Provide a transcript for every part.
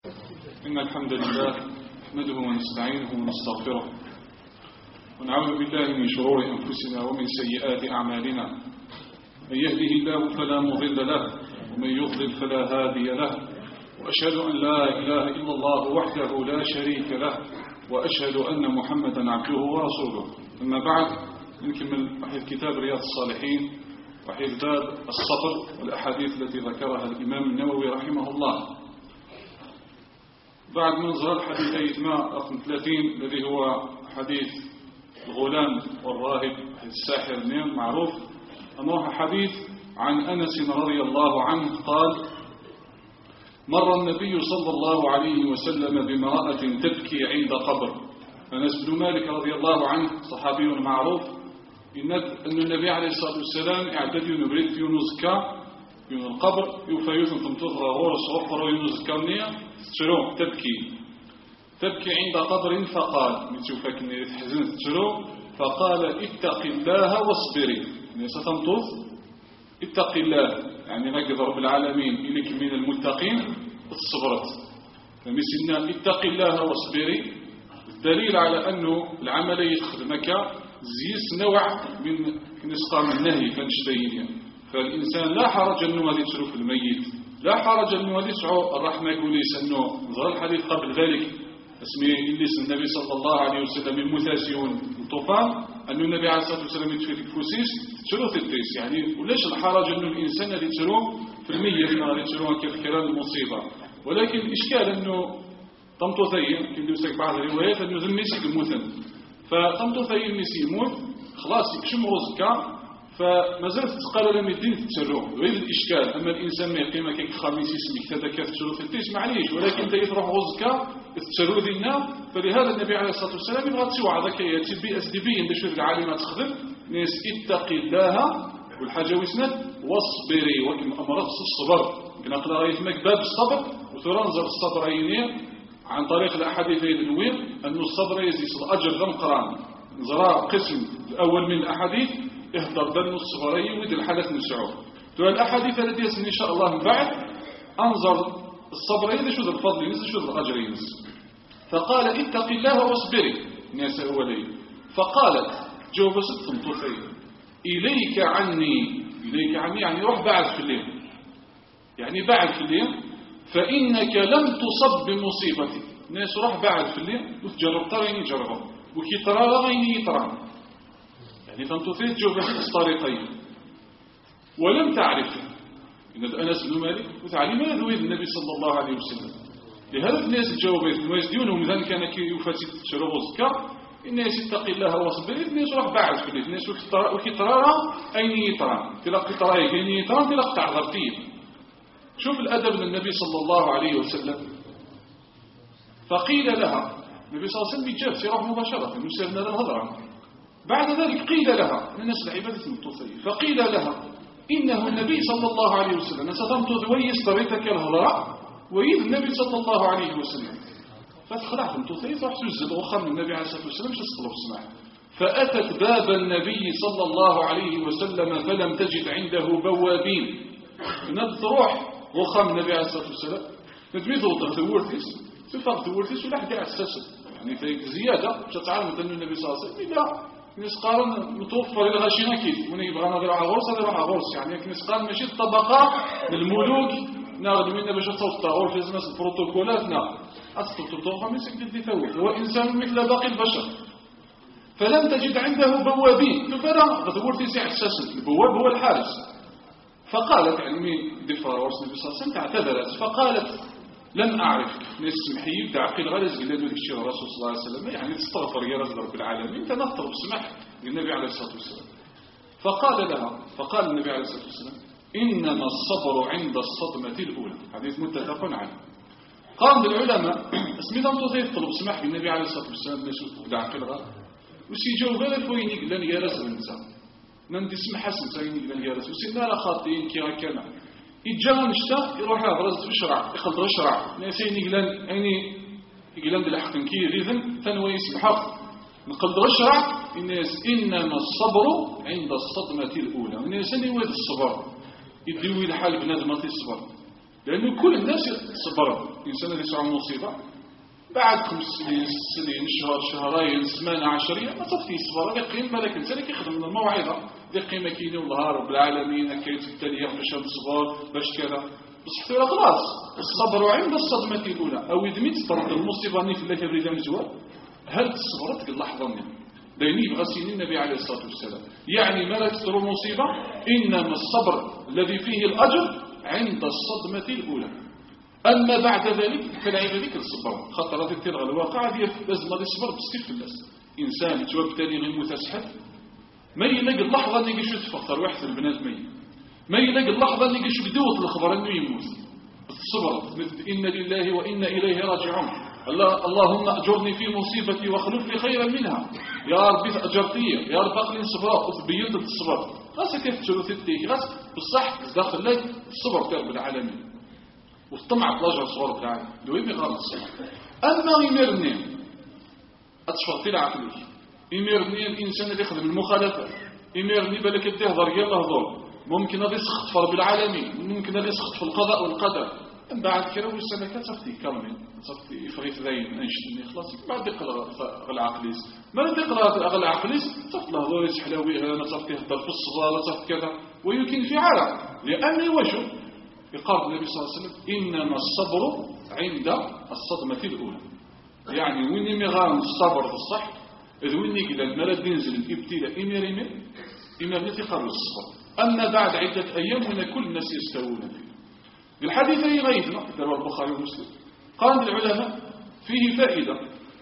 إن الحمد لله نحمده ونستعينه ونستغفره ونعوذ بالله من شرور أنفسنا ومن سيئات أعمالنا. من يهده الله فلا مضل له ومن يضلل فلا هادي له، وأشهد أن لا إله إلا الله وحده لا شريك له، وأشهد أن محمدا عبده ورسوله. أما بعد، نكمل وحيد كتاب رياض الصالحين وحيد باب الصبر والأحاديث التي ذكرها الإمام النووي رحمه الله. بعد من ظهر الحديث رقم 30 الذي هو حديث الغلام والراهب الساحر النيم معروف، أمره حديث عن أنس رضي الله عنه قال: مر النبي صلى الله عليه وسلم بامرأة تبكي عند قبر. أنس بن مالك رضي الله عنه صحابي معروف، أن النبي عليه الصلاة والسلام اعدد ينبرد ينزكى من القبر يفايث تمتظر غورس وقر وينزكى تشرو تبكي عند قبر، فقال متوفاك نيت حزن تشرو، فقال: اتق الله واصبري. ستمتظ اتق الله يعني نقد رب العالمين إليك من المتقين الصبرت، فمثلنا اتق الله واصبري الدليل على أنه العمل يخدمك زيس نوع من نسقى من النهي فنشتين. فالإنسان لا حرج أنه هذه تشرو في الميت، لا حرج أنه هذه تشعو الرحمة يقوليس أنه ظهر الحديث قبل ذلك اسمه إليس النبي صلى الله عليه وسلم المثاسيون الطوفان، أن النبي عليه الصلاة والسلام يتفيد الفوسيس تشرو تدريس يعني، وليش الحرج أنه الإنسان اللي تشرو في الميت اللي تشرو كيف كلام المصيبة. ولكن الإشكال أنه طمطوثين كما يقول بعض الروايات أنه ذميسي المثل، فطمطوثين ميسي يموت خلاص يكشم رزقه، فما زالت تقال لم يدين تتشرو وهذا الإشكال. أما الإنسان ما يقيمك كخميس اسمك تذكر تتشرو في التيس معليش، ولكن أنت يتروح رزقك تتشرو ذينا. فلهذا النبي عليه الصلاة والسلام يبغى تسوى ذكية تبي أسدبين بشوف العالمات تخدم ناس اتقي الله والحاجة وسند واصبري وكما أمرت الصبر. نقرأ رأيتمك باب الصبر وترنزل الصبر عينيه عن طريق الأحاديث النوير أن الصبر يزيد الأجر ذم قران. نزرع قسم الأول من الأحاديث اهدر دم الصبري ودي الحدث نسعوه. الأحاديث التي يسمي إن شاء الله من بعد أنظر الصبرين شو ذا الفضل ينزل شو ذا الأجر ينزل. فقال: اتق الله واصبري ناس أولي. فقالت جواب ست طفيل: إليك عني يعني روح بعد في الليل، يعني بعد في الليل، فإنك لم تصب بمصيبتي. ناس روح بعد في الليل وتجرب ترى يجربه وكي ترى لا غيني يترى، يعني تنتظر جواب الطريقين ولم تعرف. إن أنس بن مالك وتعلم ماذا يريد النبي صلى الله عليه وسلم. لهذا الناس الجوابات الموازديونهم ذلك كان كي يفاتي تشرب الزكاة. الناس اتقي الله واصبر، الناس روح بعد في الليل، الناس وكي ترى أين يترى تلقى ترى أين يترى تلقى تعذرتين. شوف الأدب من النبي صلى الله عليه وسلم. فقيل لها النبي صلى الله عليه وسلم يجاب سيروح مباشرة يسألنا الهضرة. بعد ذلك قيل لها من الناس العبادة المتصية، فقيل لها إنه النبي صلى الله عليه وسلم ستمت ويس طريقك الهضرة ويد النبي صلى الله عليه وسلم. فتخلعت المتصية فرح سجد وخر من النبي عليه الصلاة والسلام شسطلب اسمع. فأتت باب النبي صلى الله عليه وسلم فلم تجد عنده بوابين. تروح وخر من النبي عليه الصلاة والسلام ندميته وتغتورتس تفاق تورتس ولا حد أساسا، يعني في زيادة تتعلم أن النبي صلى الله عليه وسلم لا نسقارن متوفر إلى غاشينا كيف من يبغى نضرع غورس هذا راح غورس، يعني نسقارن ماشي الطبقة الملوك ناخذ منا باش تصوت غورس لازم البروتوكولات البروتوكول ما يسكت الدفاع. هو إنسان مثل باقي البشر. فلم تجد عنده بوابين تفرع تورتس أساسا، البواب هو الحارس. فقالت يعني دفاع غورس النبي صلى الله عليه وسلم اعتذرت فقالت: لم أعرفك. ناس سمحي بعقل غرز قال له الشيء الرسول صلى الله عليه وسلم يعني تستغفر يا رب رب العالمين تنطر بسمح للنبي عليه الصلاة والسلام. فقال النبي عليه الصلاة والسلام: إنما الصبر عند الصدمة الأولى. حديث متفق عليه. قام بالعلماء اسمي دم تضيف طلب سمح بالنبي عليه الصلاة والسلام ناس بعقل غرز وسيجوا غير فويني قال يا رسول النساء من تسمح حسن سيني قال يا رسول سيدنا لا خاطئين كي كان يتجاهل نشتا يروح يبرز بشرع يخلط بشرع ناسين يقلن عيني يقلن بالحق كي ريذن تنوي يسبحق نقلد بشرع. الناس إنما الصبر عند الصدمة الأولى. الناس يويد الصبر يدوي الحال بنادم الصبر لأنه كل الناس صبر. الإنسان اللي يسعى مصيبة بعد 5 سنين 6 سنين شهرين سمانة 10 أيام ما صافي يصبر يقيم مالك إنسان كيخدم من الموعظة يقيم كيني والله رب العالمين كيت التالية باش نصبر باش كذا بصح ترى خلاص الصبر عند الصدمة الأولى أو يدمي تصبر المصيبة اللي في الله الرجال مزوال هل تصبرت اللحظة منها ديني بغسين النبي عليه الصلاة والسلام يعني ما لا تصبر مصيبة إنما الصبر الذي فيه الأجر عند الصدمة الأولى. أما بعد ذلك فالعيب ذيك الصبر خطر هذه تلغى الواقع لازم الصبر بستيف الناس إنسان يتوب تاني غير متسحب ما يلاقي اللحظة اللي يجي يتفكر واحد في البنات ما يلاقي اللحظة اللي يجي يدوت الخبر أنه يموت الصبر إن لله وإنا إليه راجعون اللهم أجرني في مصيبتي واخلف لي خيرا منها يا ربي أجرتي يا رب أقلين صبرا وتبينت الصبر غاس كيف تشلو تدي غاس بالصح داخل لك الصبر تاع العالمين والطمع تلاجر صور العالم دوي بغار الصبر. أما يمرني أتشفر تلع عقلك يمرني الإنسان اللي يخدم المخالفة يمرني بالك يدهضر يلا هضور ممكن هذا يسخط بالعالمين ممكن هذا يسخط في القضاء والقدر من بعد كده والسنة صفتي كامل صفتي يفريت ذين أنشتني خلاص بعد يقرأ العقليس ما تقرأ العقليس صفت له هذول يسحلوي أنا صفتي هدر في الصغار صفت كذا ويمكن في عالم لأني وجه يقال النبي صلى الله عليه وسلم إنما الصبر عند الصدمة الأولى يعني وين مغان الصبر في الصح إذ وين كده المرض ينزل الابتلاء إمر يتقرر الصبر. أما بعد عدة أيام من كل الناس يستوون فيه. في الحديث غيثنا رواه البخاري ومسلم قال العلماء فيه فائدة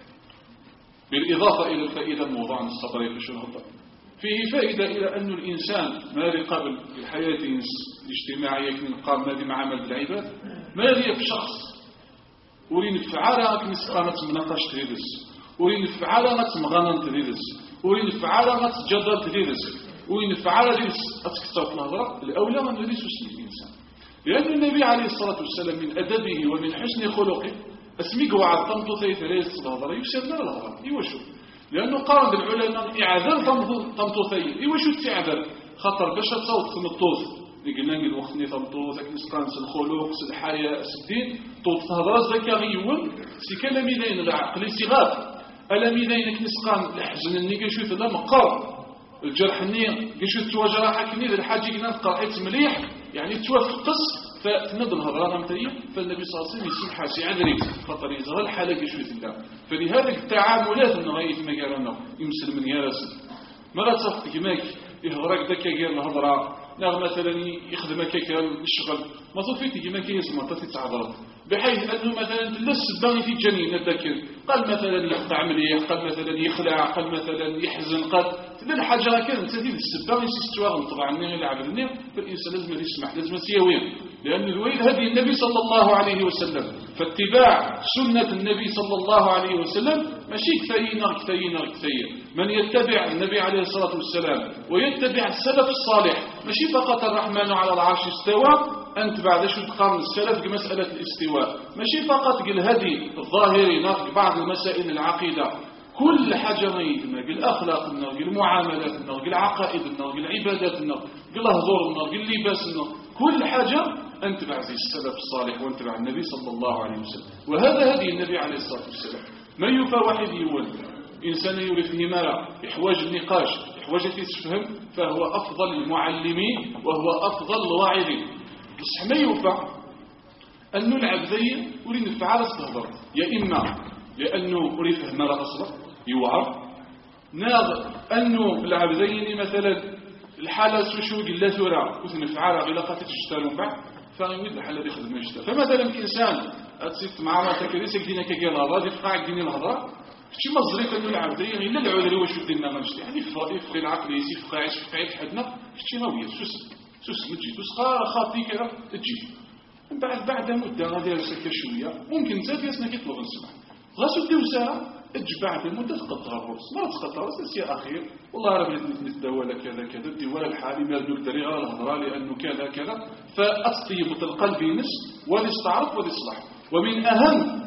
بالإضافة إلى الفائدة الموضوع عن الصبر في الشهر فيه فائدة إلى أن الإنسان ما قبل في الحياة الاجتماعية من قام ماذا مع عمل العباد ما لي بشخص ورين فعالة كنسقانة مناقش تدرس ورين فعالة مغانا تدرس ورين فعالة جدل تدرس ورين فعالة تدرس أتكتر النظرة الأولى من تدرس الإنسان لأن النبي عليه الصلاة والسلام من أدبه ومن حسن خلقه أسميك وعد طمطو ثيثريس الهضرة يسيرنا الهضرة يوشو لأنه قارن بالعلماء إعذار طمطو ثيث يوشو التعذر خطر باش تصوت في الطوث قلنا نقول وقتني طمطو ذاك نسقانس الخلق الحياة الدين طوط الهضرة ذاك غيون سي كلامينين العقل صغار ألمينين كنسقان الحزن النيكشو ثلا مقر الجرح النية قشو تواجرح كني الحاجة قلنا قرأت مليح يعني توافقس فنضل الهضرة مثلية فالنبي صلى الله عليه وسلم يسمح حاسي عذري خطر يزغل حالة قشو ثلا فلهذا التعاملات النغاية مقالنا يمسل من يارس ما تصفت كماك يهضرك ذاك قال الهضرة نغ مثلا يخدمك الشغل ما صفيت كماك يسمى تتعذر بحيث أنه مثلا لس الداني في الجنين الذكر قال مثلا يقطع مليح قال مثلا يخلع قال مثلا يحزن قال للحاجة كانت تزيد السباغ يستوى طبعا اللي عبدني فالإنسان لازم يسمح لازم يسيوين لأن الويل هدي النبي صلى الله عليه وسلم فاتباع سنة النبي صلى الله عليه وسلم ماشي كثير من يتبع النبي عليه الصلاة والسلام ويتبع السلف الصالح ماشي فقط الرحمن على العرش استوى أنت بعد شو تقارن السلف بمسألة الاستواء ماشي فقط الهدي الظاهري بعض المسائل العقيدة كل حاجة نيدنا الأخلاق المعاملات العقائد العبادات الهضور اللباس كل حاجة أنت بعد السلف الصالح وأنت بعد النبي صلى الله عليه وسلم وهذا هدي النبي عليه الصلاة والسلام ما يوفى واحد يولد إنسان يورث همارة يحواج النقاش يحواج يتفهم فهو أفضل المعلمين وهو أفضل الواعظين بصح ما يوفى أنه العبدين ورين الفعالة تهضر يا إما لأنه ورث همارة أصلا يوعر ناظر أنه العبدين مثلا الحالة سوشوق لا ثورة وثن الفعالة غلاقة تشترون بعد فيود الحالة يخدم يشتر فمثلا الإنسان أتصيت مع ما تكريس يقدينا كجيل هذا يفقع يقديني الهضرة شي مصريف أنه العبدين إلا العذري واش بدنا ما نشتي يعني يفقع العقل يفقع حدنا شي نوية سوس متجي تسقى خاطي كذا تجي بعد مدة غادي يرسك شوية ممكن زاد يسنا كيطلب الصباح غاسو ديو ساعة تجي بعد مدة تقطع الرأس ما تقطع الرأس يا أخير والله راه بغيت نتداول كذا كذا الدواء الحالي ما دوك طريقة الهضرة لأنه كذا كذا فأطيب القلب نس وليستعرف وليصلح ومن أهم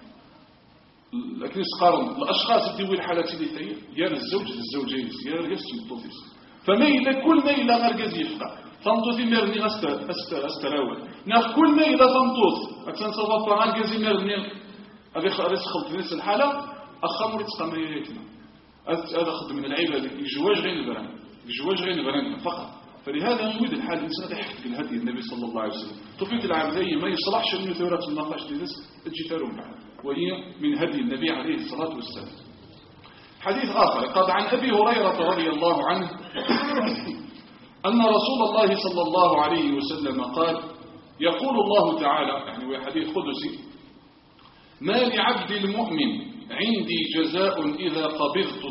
لكن يسقارن الأشخاص الدواء الحالات اللي تاهي يا الزوجين يا الرجال الطوفيس فميل كل ميل غرقز يفقع تنطوثي مرني أستراوي ناف كل ما إذا تنطوث أتنصبت طعام جزي مرني هذا خلط نفس الحالة أخمر تقمريتنا هذا خد من العيبة الجواج غير البران فقط. فلهذا نريد الحال الإنسان يحكي الهدي النبي صلى الله عليه وسلم توفيق العبدية ما يصلحش أن ثورات النقاش تجلس الجثارون بعد وهي من هدي النبي عليه الصلاة والسلام. حديث آخر قال عن أبي هريرة رضي الله عنه أن رسول الله صلى الله عليه وسلم قال يقول الله تعالى يعني هو حديث قدسي ما لعبد المؤمن عندي جزاء إذا قبضت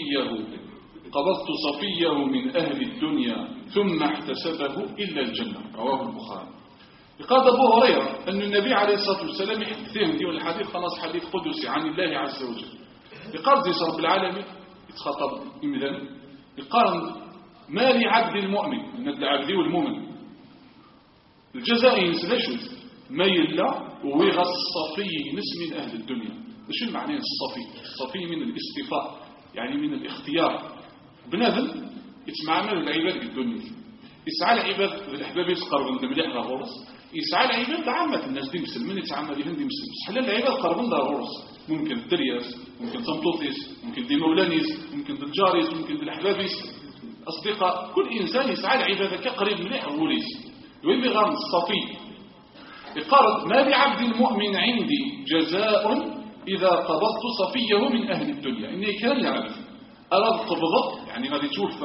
صفيه من أهل الدنيا ثم احتسبه إلا الجنة. رواه البخاري. قال أبو هريرة أن النبي عليه الصلاة والسلام يحدثهم ديون الحديث خلاص حديث قدسي عن الله عز وجل. يقال زي رب العالمين يتخاطب إمذن يقال ما لعبد المؤمن من العبد والمؤمن الجزاء ينسلشوا ما يلا ويغى الصفي نس من أهل الدنيا. شو المعنى الصفي من الاصطفاء يعني من الاختيار. بنادم يتعامل العباد بالدنيا يسعى العباد الأحباب يتقربون مليح لغورس يسعى العباد عامة الناس دي مسلمين يتعامل يهن دي مسلم حلال العباد قربون لغورس ممكن الدرياس ممكن تمطوطيس ممكن دي مولانيس ممكن دي الجاريس ممكن دي الأحبابيس أصدقاء كل إنسان يسعى العباد كقريب مليح غوريس يولي غام الصفي. يقارب ما لعبد المؤمن عندي جزاء إذا قبضت صفيه من أهل الدنيا إني كان يعرف أراد قبضت يعني غادي توفى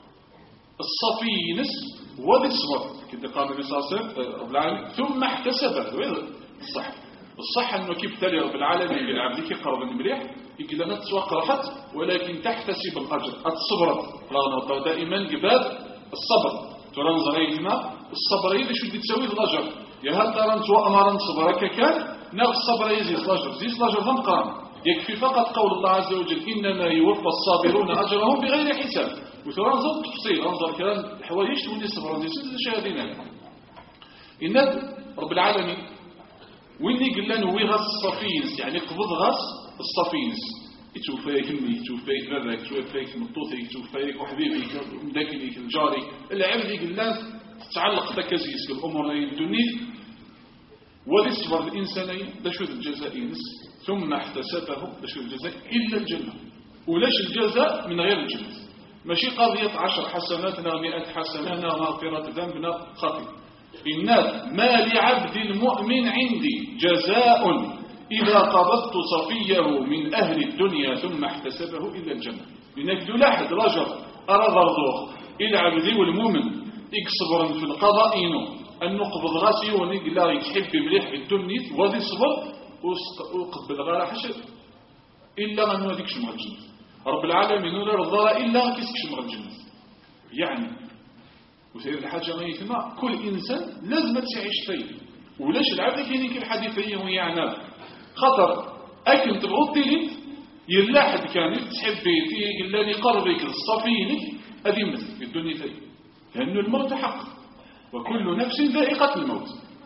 الصفي نس وذي الصبر كده قال النبي صلى الله عليه وسلم رب العالمين ثم احتسبه الصح أنه كيف تلي رب العالمين بالعبد كي قرب المليح يقول لنا تسوق راحت ولكن تحتسب الأجر الصبر رغم دائما قباب الصبر ترى نظريتنا الصبر إذا شو بدي تسوي الأجر يا هل ترى أنت وأمرا صبرك كان ناخذ الصبر يزيد الأجر زيد الأجر ضم قرن يكفي فقط قول الله عز وجل إنما يوفى الصابرون أجرهم بغير حساب وترى نظر تفصيل أنظر كلام الحوايج تولي الصبر نسيت شاهدين إن رب العالمين ويني قال لنا وي غاس الصفينس يعني قبض غاس الصفينس يتوفاك امي يتوفاك باباك يتوفاك مطوطك يتوفاك وحبيبك مداكلك الجاري العبد قال لنا تتعلق تكازيس الأمور الدنيا وذي الصبر الإنساني لشو الجزاء ينس ثم احتسبه لشو الجزاء إلا الجنة ولاش الجزاء من غير الجنة ماشي قضية 10 حسنات 100 حسنة مغفرة ذنب خطيئة الناس ما لعبد المؤمن عندي جزاء إذا قبضت صفيه من أهل الدنيا ثم احتسبه إلا الجنة لأنك دولاحد رجل أرى ضرضوه العبد والمؤمن يكصبر في القضاء إنه أن نقبض راسي ونقل لا يتحب مليح بالدنيا وذي صبر وقبل غير حشد إلا أنه ذيك شمغ الجنة رب العالمين لا رضا إلا كيسك شمغ الجنة يعني وسير الحاجة غيثما كل إنسان لازم تعيش فيه ولاش العبد كينيك الحديثية ويعنى خطر أكل تبغضي لي يلاحد كانت تحبيتي إلا لقربك الصفينك أذي مثل في الدنيا فيه لأن الموت حق وكل نفس ذائقة الموت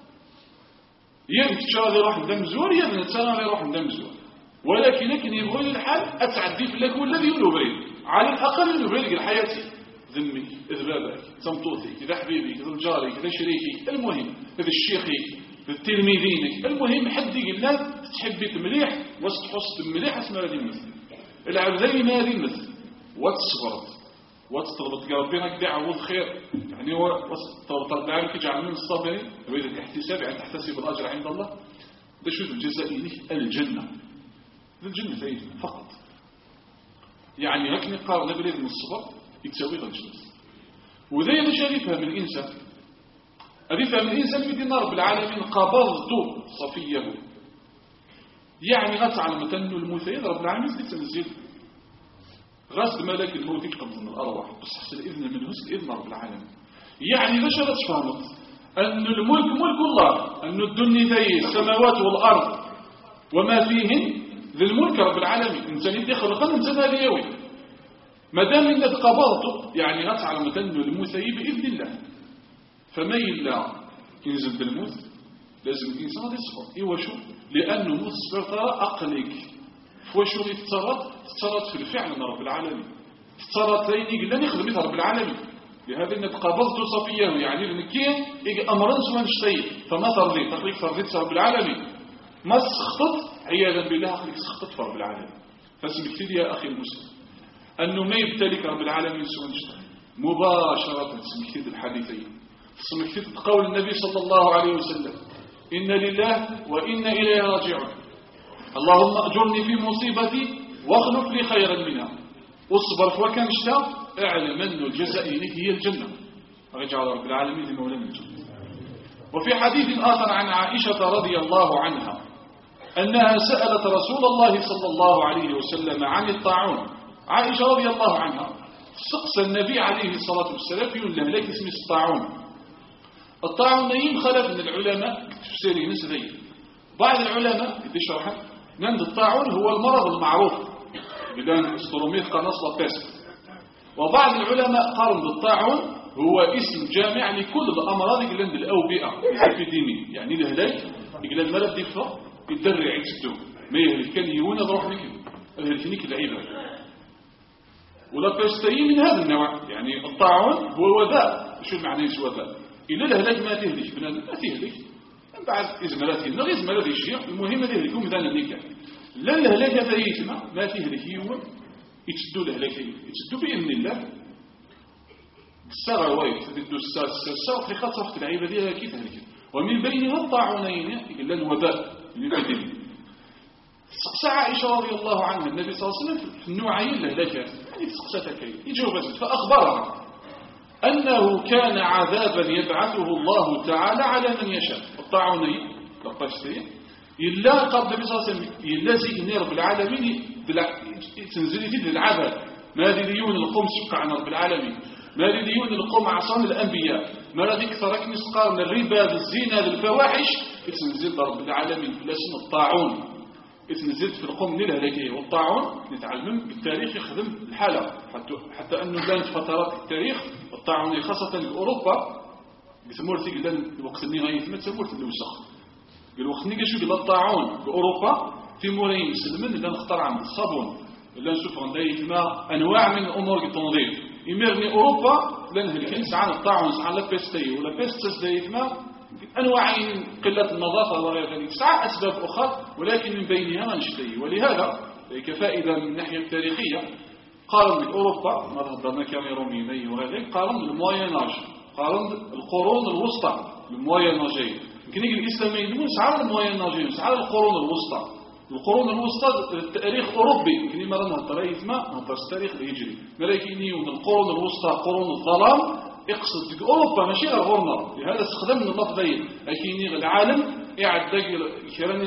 يمكن تشاهد يروح دم زور يمكن تشاهد يروح دم زور ولكن يبغي الحال أتعدي في لك والذي ينبري على الأقل ينبري الحياة ذمك إذبابك تمطوطك إذا حبيبك إذا جارك إذا شريكك المهم إذا الشيخك إذا تلميذينك المهم حد يقول لا تحبي مليح وتحص مليح اسمها هذه المثل العبدين هذه المثل وتصبرت وتطلبت ربنا كده عوض خير يعني هو وتطلب العالم يجعل من الصابرين وإذا الاحتساب يعني تحتسب الأجر عند الله ده شو الجزاء لك الجنة الجنة ثانية فقط يعني هكذا قارن بليد من الصبر يتساوي الجنة وذي أنا شايفها من الإنسان أريفها من الإنسان في دين رب العالمين قبضت صفيه يعني غتعلم أنه المثيد رب العالمين يتنزل غصب ملك الموت يقبض من الأرواح بس الإذن منه الإذن رب العالمين يعني باش تفهمت أن الملك ملك الله أن الدنيا ذي السماوات والأرض وما فيهن ذي الملك رب العالمين إنسان يدخل خلق إنسان ليوي ما دام إنك قبضته يعني غتعلم أنه المثيب بإذن الله فما إلا ينزل بالموت لازم الإنسان يصبر إيوا شو لأنه موت الصبر ترى أقلك فوشو تتصرت في الفعل من رب العالمين تتصرت ليني قلنا يخدم رب العالمين لهذا إن قبضت صفيه يعني لنكين أمرا سوى نشتي فما ترضي تقليك ترضيت رب العالمين ما سخطت عياذا بالله أخليك سخطت رب العالمين. فاسمك يا أخي المسلم أنه ما يبتلك رب العالمين سوى نشتي مباشرة سمكتد الحديثين سمكتد قول النبي صلى الله عليه وسلم إن لله وإن إليه راجعون اللهم أجرني في مصيبتي واخلف لي خيرا منها اصبر فوكان شتا اعلم أن الجزاء هي الجنة رجع رب العالمين لمولانا الجنة. وفي حديث آخر عن عائشة رضي الله عنها أنها سألت رسول الله صلى الله عليه وسلم عن الطاعون. عائشة رضي الله عنها سقس النبي عليه الصلاة والسلام يقول له لك اسم الطاعون. الطاعون ينخلف من العلماء تفسيرين نسبي. بعض العلماء يشرح أن الطاعون هو المرض المعروف بدان استروميت قناص لابيست. وبعض العلماء قالوا بالطاعون هو اسم جامع لكل الأمراض اللي عند الأوبئة الإبيديمي يعني لهلاك يقول المرض يفرق يدرع يسدو ما يهلك كان يونا ضروح لك الهلكنيك العيبة ولا بيستيين من هذا النوع. يعني الطاعون هو وباء. شو معنى وباء؟ إلا الهلاك ما تهلك بنادم ما تهلك من بعد إزمالات هنا إزمالات الشيء المهم تهلكوا مدان النكاح لا الهلاك هذا يتما ما تهلك يوم يتسدوا الهلاك يتسدوا بإذن الله السارة وايد تدو السارة في خاطر وقت العيبة دي كيف تهلك ومن بينها الطاعونين إلا الوباء اللي سقسى عائشة رضي الله عنها النبي صلى الله عليه وسلم في النوعين الهلاكات يعني سقسى كي يجوز فأخبرها أنه كان عذابا يبعثه الله تعالى على من يشاء. الطاعونين لقشتين إلا قبل النبي صلى الله عليه وسلم يلازي رب العالمين تنزلي في العذاب ما ليون القوم سبق عن رب العالمين ما ليون القوم عصام الأنبياء ما الذي كثرك مسقار من الربا بالزنا بالفواحش تنزل رب العالمين في اسم الطاعون نزلت في القوم من الهلاكية. والطاعون نتعلم بالتاريخ يخدم الحالة حتى أنه لان فترات التاريخ الطاعون خاصة في أوروبا يسموه الوقت اللي غاية ما تسموه الوسخ الوقت اللي شو الطاعون بأوروبا في مورين مسلمين اللي نخترع عند الصابون اللي نشوف عندنا أنواع من الأمور التنظيف يمرني أوروبا لأن هلكين ساعان الطاعون ساعان لا بيستي ولا بيستس دايما أنواع قلة النظافة وغير ذلك ساعة أسباب أخرى ولكن من بينها نشتي. ولهذا كفائدة من الناحية التاريخية قارن بأوروبا ما هضرنا كاميرونيين وغير ذلك قارن بالمويناج قارن القرون الوسطى المويناجية يمكن يجي الإسلاميين يقول ساعة المويناجية ساعة القرون الوسطى. القرون الوسطى التاريخ أوروبي يمكن ما نهضر نهضر التاريخ الهجري ولكن يقول القرون الوسطى قرون الظلام اقصد أوروبا ماشي غورنا. لهذا استخدمنا اللفظين أكيني العالم يعدك كراني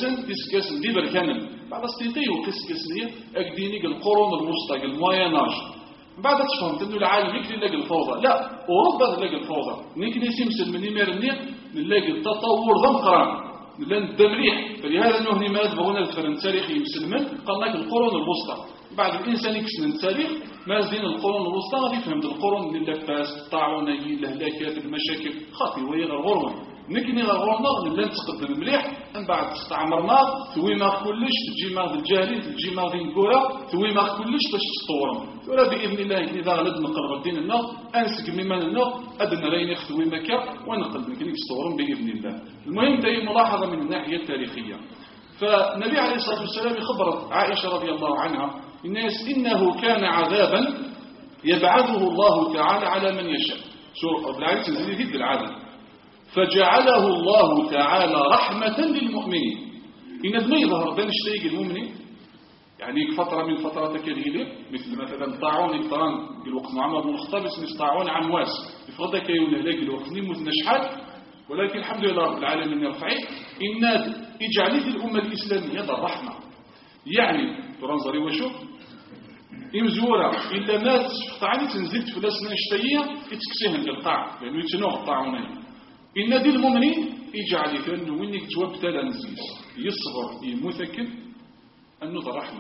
سكاسن دي بركانن بعد استيطي وكسكسنية أكديني القرون الوسطى المويناج بعد تفهمت أنه العالم يكفي نلاقي الفوضى لا أوروبا نلاقي الفوضى نيجي نسمسل من يميرني نلاقي التطور ضمقران لأن الدمريح. فلهذا أنه هنا ما يدبغون التاريخ مسلمين قلناك القرون الوسطى بعد الإنسان يكسن التاريخ ما زين القرون الوسطى غادي يفهم القرون اللي لفاس الطاعوني الهلاكات المشاكل خاطي وهي غرورنا نكني غرورنا اللي نتقدم مليح من بعد استعمرنا ثوي ما كلش تجي ما الجاهلين تجي ما نقولها ثوي ما كلش باش تطورنا ولا بإذن الله إذا غلد نقرب الدين النار أنسك مما النار أدنى رين يختوي مكة ونقلب نكني تطورن بإذن الله. المهم دايما ملاحظة من الناحية التاريخية. فالنبي عليه الصلاة والسلام خبرت عائشة رضي الله عنها الناس إنه كان عذابا يبعثه الله تعالى على من يشاء سورة العيس تنزل في العالم فجعله الله تعالى رحمة للمؤمنين. إن ما يظهر بين الشيء المؤمنين يعني فترة من فترات كبيرة مثل مثلا طاعون الطران الوقت معمر بن الخطاب اسمه طاعون عمواس يفضل كيون هلاك الوقت نموت نشحات ولكن الحمد لله رب العالمين يرفعه إن اجعل في الأمة الإسلامية هذا الرحمة يعني ترانزري وشوف إمزورة إلا ما تعني تنزلت في الأسنة الشتية يتكسيها للقاع لأنه يتنوغ الطاعونين إن دي المؤمنين يجعل فأنه وينك توابتلا نزيز يصغر يمثكن أنه ذا رحمة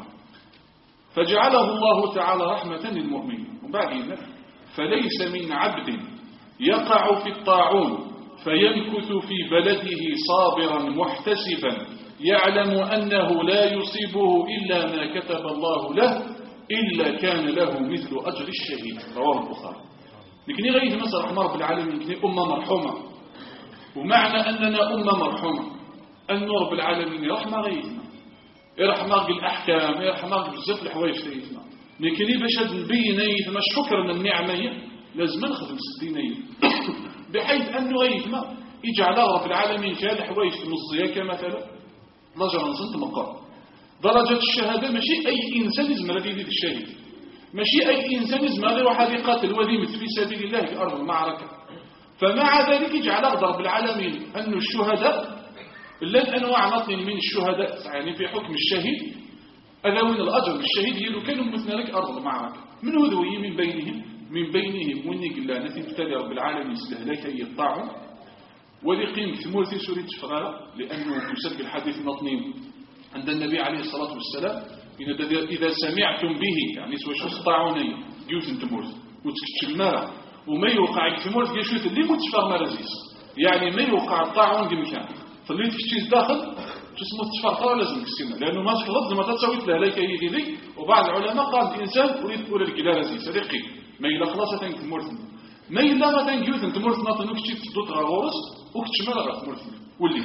فجعله الله تعالى رحمة للمؤمنين. وبعدين فليس من عبد يقع في الطاعون فيمكث في بلده صابرا محتسبا يعلم أنه لا يصيبه إلا ما كتب الله له إلا كان له مثل أجر الشهيد. رواه البخاري. لكن غير مثلا رحمة رب العالمين كني أمة مرحومة، ومعنى أننا أمة مرحومة أن رب العالمين يرحمة غيرنا، يرحمة بالأحكام، يرحمة بزاف الحوايج تاعنا. لكن باش نبين ثم شكرا النعمة لازم نخدم سدينية بحيث أنه غيرنا يجعل رب العالمين كان حوايج تمزيها كمثلا درجة نزلت مقام درجة الشهادة. ماشي أي إنسان يزمر هذه الشهيد، ماشي أي إنسان يزمر غير واحد يقاتل وذيمة في سبيل الله في أرض المعركة. فمع ذلك يجعل رب العالمين أن الشهداء لن أنواع نطن من الشهداء يعني في حكم الشهيد أذوين الأجر الشهيد هي لو كانوا مثل لك أرض المعركة من هذوي من بينهم وني قلنا نتي ابتدى رب العالمين استهلاك يطاعوا ولقيم ثمورتي سورة فغارة لأنه يسبب الحديث نطنين عند النبي عليه الصلاة والسلام إذا سمعتم به يعني سوى شو استطاعوني جيوت انتمورت وتكتشف المرة وما يوقع الثمورت جيشوت اللي متشفر مرزيس يعني ما يوقع الطاعون دي مكان فاللي تكتشف داخل جسمه تشفر لازم تكسينا لأنه ما تفضل ما تتسويت له ليك يدي ذي. وبعض العلماء قال الإنسان أريد أقول لك لا رزيس رقي ما إلا خلاصة تنكمورت ما إلا ما تنجيوت انتمورت ناطنوك تشيف تدوت غورس وكتش مرة تمورت واللي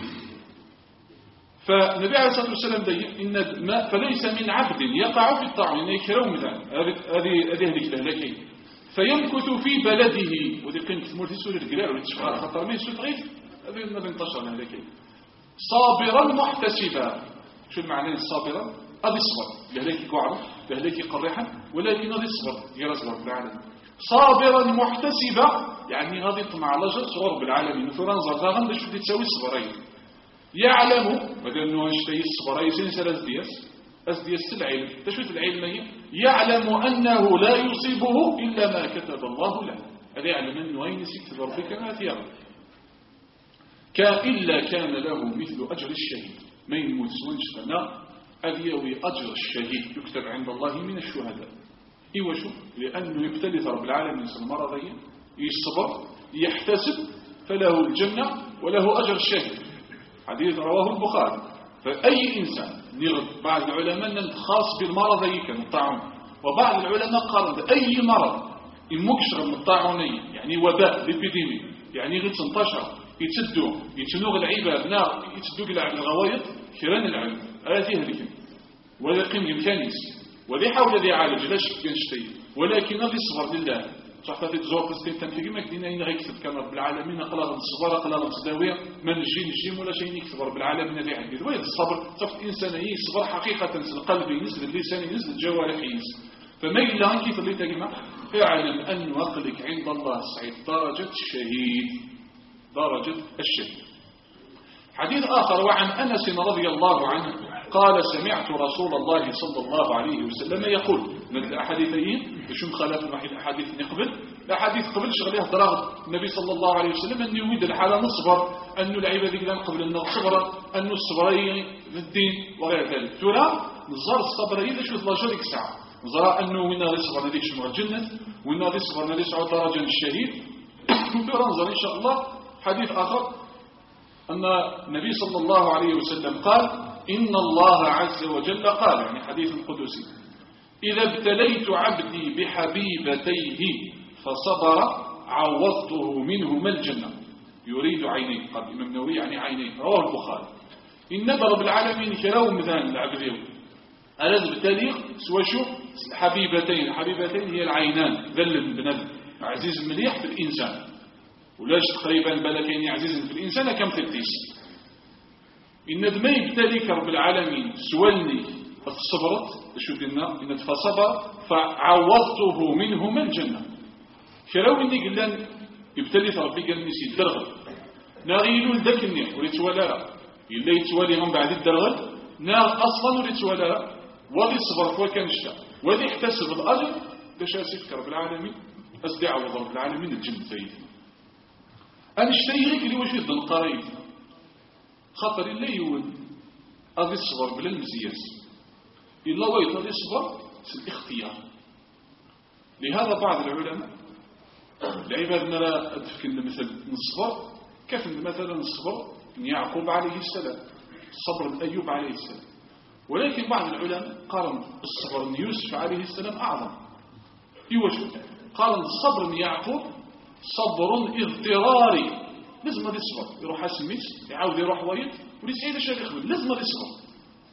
فالنبي عليه الصلاة والسلام دي إن ما فليس من عبد يقع في الطاعون إنه يكرم ذلك هذه هذيك الهلاكين فيمكث في بلده ودي قيمة تمورت سورة القلال والتشفار خطر من سورة غيث هذه النبي انتشر الهلاكين صابرا محتسبا. شو المعنى صابرا؟ هذا الصبر لهلاك قعر لهلاك قريحا ولكن هذا الصبر يرزق بالعالم صابرا محتسبا يعني هذا يطمع على صور بالعالمين فرنزا ذاغن باش بدي تسوي الصبرين يعلم بدل انه اشتي الصبرين سنسل اسديس العلم تشوت العلم هي يعلم انه لا يصيبه الا ما كتب الله له. هذا يعلم انه اين يكتب ربك ما تيرى إلا كان له مثل أجر الشهيد ما يموت سوانش فنا أذيوي أجر الشهيد يكتب عند الله من الشهداء. إيوه شو لأنه يبتلث رب العالمين المرضين يصبر يحتسب فله الجنة وله أجر الشهيد. حديث رواه البخاري. فأي إنسان نغض بعض العلماء خاص بالمرض كان الطاعون وبعض العلماء قال أي مرض المكشر من الطاعونية يعني وباء بإبيديمي يعني غير تنتشر يتنوغ العباد نار يتدوق العب الغوايط كيران العلم هذه هذيك ولا قيم الكنيس وذي حول ذي عالج لا شك كنشتي ولكن هذا الصبر لله صح هذه تزور تستنتم في ما كدينا هنا غيكتب كما رب العالمين قال الصبر قال الصداويه ما نجي نجيم ولا شيء يكتب رب العالمين ذي حديث وين الصبر صفت الانسان هي الصبر حقيقه القلب ينزل اللسان ينزل الجوارح ينزل فما إلا أنك اللي تجمع اعلم أن عقلك عند الله سعيد درجة الشهيد درجة الشهيد. حديث آخر وعن أنس رضي الله عنه قال سمعت رسول الله صلى الله عليه وسلم يقول من الأحاديثين شو خلاف واحد أحاديث نقبل الأحاديث قبل شغلها دراغ النبي صلى الله عليه وسلم أن يريد الحالة نصبر أن العباد كذا قبل أن الصبر أن الصبرين في الدين وغير ذلك ترى نزار الصبر إذا شو الله شريك ساعة نزار أنه من الصبر نذيك شمر الجنة وإن هذا الصبر نذيك درجة الشهيد وننظر إن شاء الله حديث آخر أن النبي صلى الله عليه وسلم قال إن الله عز وجل قال يعني حديث قدسي إذا ابتليت عبدي بحبيبتيه فصبر عوضته منهما الجنة يريد عينيه قال الإمام النووي يعني عينيه رواه البخاري إن رب العالمين كراو مثال العبد ألذ ابتلي سوى شو حبيبتين هي العينان ذل بنذل عزيز مليح في الإنسان ولاش تقريبا بلكين عزيز في الإنسان كم تلتيس إن ما يبتليك رب العالمين سوالني فصبرت شو قلنا إن فصبر فعوضته منهما الجنة كراو إني قلنا يبتلي ربي قال نسي الدرغل ناغيلو لذكني وليتوالى إلا يتوالي من بعد الدرغل ناغ أصلا وليتوالى وذي صبر فوكان الشتاء وذي احتسب الأجر باش أسفك رب العالمين أسدع رب العالمين الجنة سيدنا أنا اشتري غير اللي وجد القريب خطر اللي يقول هذا الصبر بلا المزياس إلا ويت هذا الصبر الاختيار. لهذا بعض العلماء العباد لا أدفكن مثل الصبر كيف مثلا الصبر من يعقوب عليه السلام الصبر من أيوب عليه السلام ولكن بعض العلماء قارن الصبر من يوسف عليه السلام أعظم يوجد قارن الصبر من يعقوب صبر اضطراري، لازم غادي يصبر، يروح اسميت يعاود يروح وايد ولي سعيد اش غادي يخدم، لازم غادي يصبر.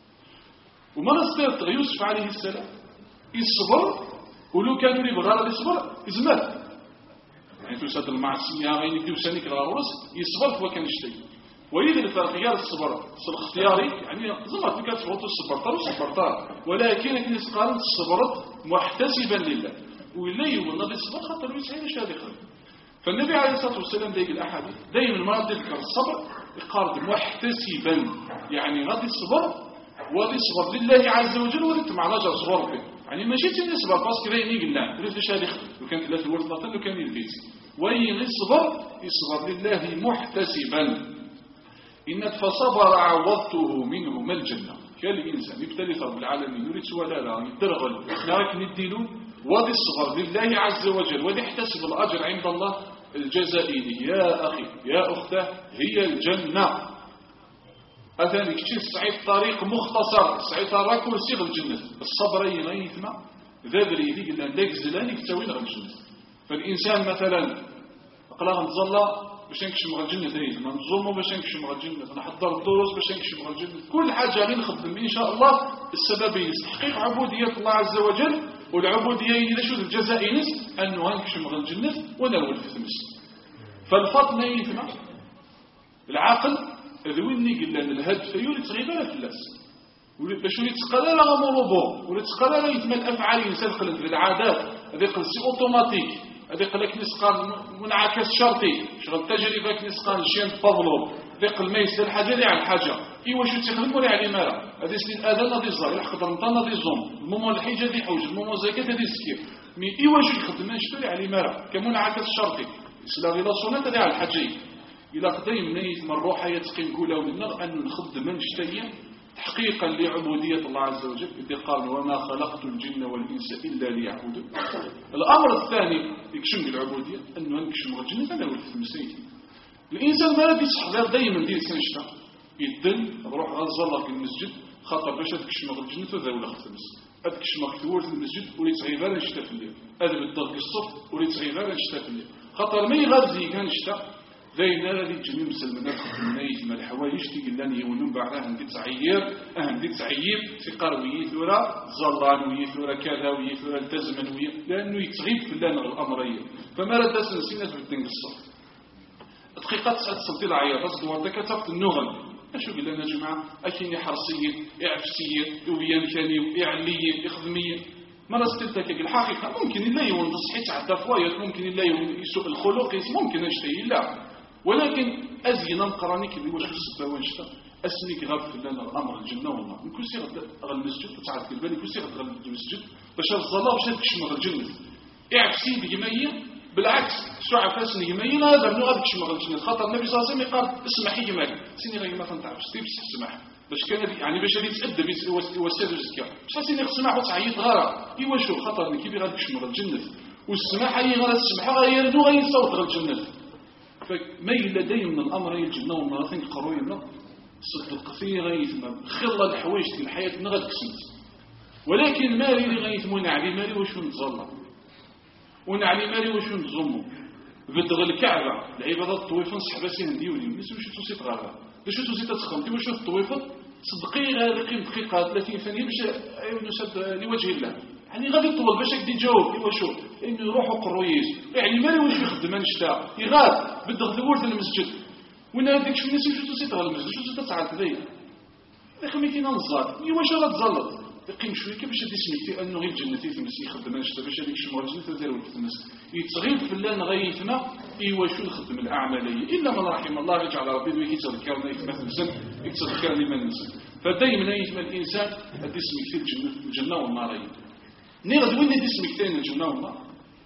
ومرة استير يوسف عليه السلام يصبر، ولو كانوا اللي بغا غادي يصبر يزمر، يعني توسد المعصية غير يديو سانيك الغروس يصبر فوا كان يشتي. وإذا الفرق غير الصبر اختياري، يعني زمرت كانت صبرت صبرت، ولكن الناس قالت صبرت محتسبا لله، ولا يولى الصبر خاطر يسعى اش غادي يخدم. فالنبي عليه الصلاة والسلام دايق الأحاديث دائما ما يذكر الصبر يقال محتسبا، يعني غادي الصبر وغادي يصبر لله عز وجل وغادي مع رجل صبر به، يعني ماشي تاني يصبر باسكو راهي قلنا ريت اش غادي يخدم، لو كان لا الورد باطل لو كان يلبس، وين يصبر لله محتسبا. إن فصبر عوضته منهما الجنة. كان الإنسان يبتلي رب العالمين يريد لا يدرغل راك نديلو وادي الصبر لله عز وجل ودي يحتسب الأجر عند الله الجزائي. يا أخي يا أخته هي الجنة. أثاني كتير سعيد طريق مختصر، سعيد راكور سيغ الجنة الصبر يغيثنا ذابري ذيك لأنك زلاني كتاوين غير الجنة. فالإنسان مثلا أقلام تظل باش نكشم غير الجنة دايز ما نظلمو باش نكشم غير الجنة، نحضر الدروس باش نكشم غير الجنة، كل حاجة غير نخدم إن شاء الله السبب تحقيق عبودية الله عز وجل. والعبودية إذا شو الجزاء ينس أنه هنكشم غير الجنة ونرول في المسجد. فالفضل يثمع العاقل ذويني قلنا الهدف يولي تغيبها في الناس، باش يولي تقلال غمروبو ولا تقلال يتم الأفعال الإنسان خلت بالعادات هذه قلسي أوتوماتيك، هذه قلك نسقان منعكس شرطي شغل تجربة نسقان شين بابلو ذيق الميس الحاجة اللي على الحاجة إيوا شو تخدم ولا على مالا هذه سنين الأذان هذه الزار يحقد رمضان هذه الزوم المومو الحيجة هذه حوج المومو زكاة هذه السكير مي إيوا شو يخدم نشتري على مالا كمنعكس شرطي إسلا غير صونات هذه على الحاجة إلى قديم نيت من روحها يتقين قوله ولنا أن نخدم نشتري تحقيقا لعبودية الله عز وجل اللي قال وما خلقت الجن والإنس إلا ليعبدون. الأمر الثاني يكشم العبودية أنه نكشم الجن أنا ولد المسيح. الإنسان ما راه يصحضر دائما ديال سنشتا يدل روح غزالة في المسجد خاطر باش تكشم الجن فذا ولا خمس أتكشم كثور في المسجد وليت غيبان نشتا في الليل هذا بالضبط الصف وليت غيبان نشتا في الليل خاطر ما يغازي كان نشتا دايما غادي تجي مسلمات خدمنايت مع الحوايج تيقلاني يولون بعدها ندير تعيير في قرويه ثورة زلان ويثورة كذا ويثورة التزمن لانه يتغيب في اللان الامريه فما راه تسنسينا في الدنيا الصف دقيقه تصدي العياط تصدوا كتبت النغل اشو قلنا يا جماعه اكيني حرصيه اعفسيه وبيان كاني اعليه اخدميه مرة استلتك الحقيقه ممكن الا يوم تصحي تعدى فوايات ممكن الا يوم يسوء الخلق ممكن نشتي لا ولكن أزينا نقرانيك اللي واش السبا وانشتا أسنيك غاب لنا الأمر الجنة والله نكون سي غد المسجد تعرف بالي نكون سي غد المسجد باش الظلام باش تكشم الجنة اعكسي بجمية بالعكس سوع فاسني جمية هذا نو غادي تكشم الجنة خاطر النبي صلى الله عليه وسلم قال اسمحي جمال سيني غير ما تنتعبش تيبس تسمح باش كان يعني باش غادي يتأدب يوسد الزكاة باش سيني تسمح وتعيط غارة ايوا شو خاطر كيفي غادي تكشم الجنة والسماح هي غادي تسمح غير نو غادي يصوت الجنة فميل لدي من الأمر الجنة والمراثين قروينا صدق فيه غيثنا خلى الحوايج في الحياة نغد كسنت ولكن مالي اللي غيثمو نعلي مالي وشو نتظلم ونعلي مالي وشو نتظلمو بدغ الكعبة العبادة الطويفة نصحباسين ديولي نسو وشو توسيط غابة وشو توسيط تسخمتي وشو الطويفة صدقي غير دقيقة 30 ثانية باش نسد لوجه الله يعني غادي يطول باش يقدر يجاوب ايوا شو انه يروحوا قرويش يعني مالي واش يخدم نشتا يغاد بدغ ثورت المسجد وين هذيك شو الناس شو تسيطر المسجد شو تسعى تبين يا اخي ميتين نزار ايوا واش غتزلط يقيم شويه باش تسميتي انه غير جنتي في المسجد يخدم نشتا باش هذيك شي مرجل تدير في المسجد يتغيب في اللان غيثنا ايوا شو نخدم الاعماليه الا من رحم الله يجعل ربي يتذكرنا يتمثل يتذكرني من نزل فدائما يتم الانسان اسمك في الجنه والنار نيغد وين اسمك تاني الجنة والله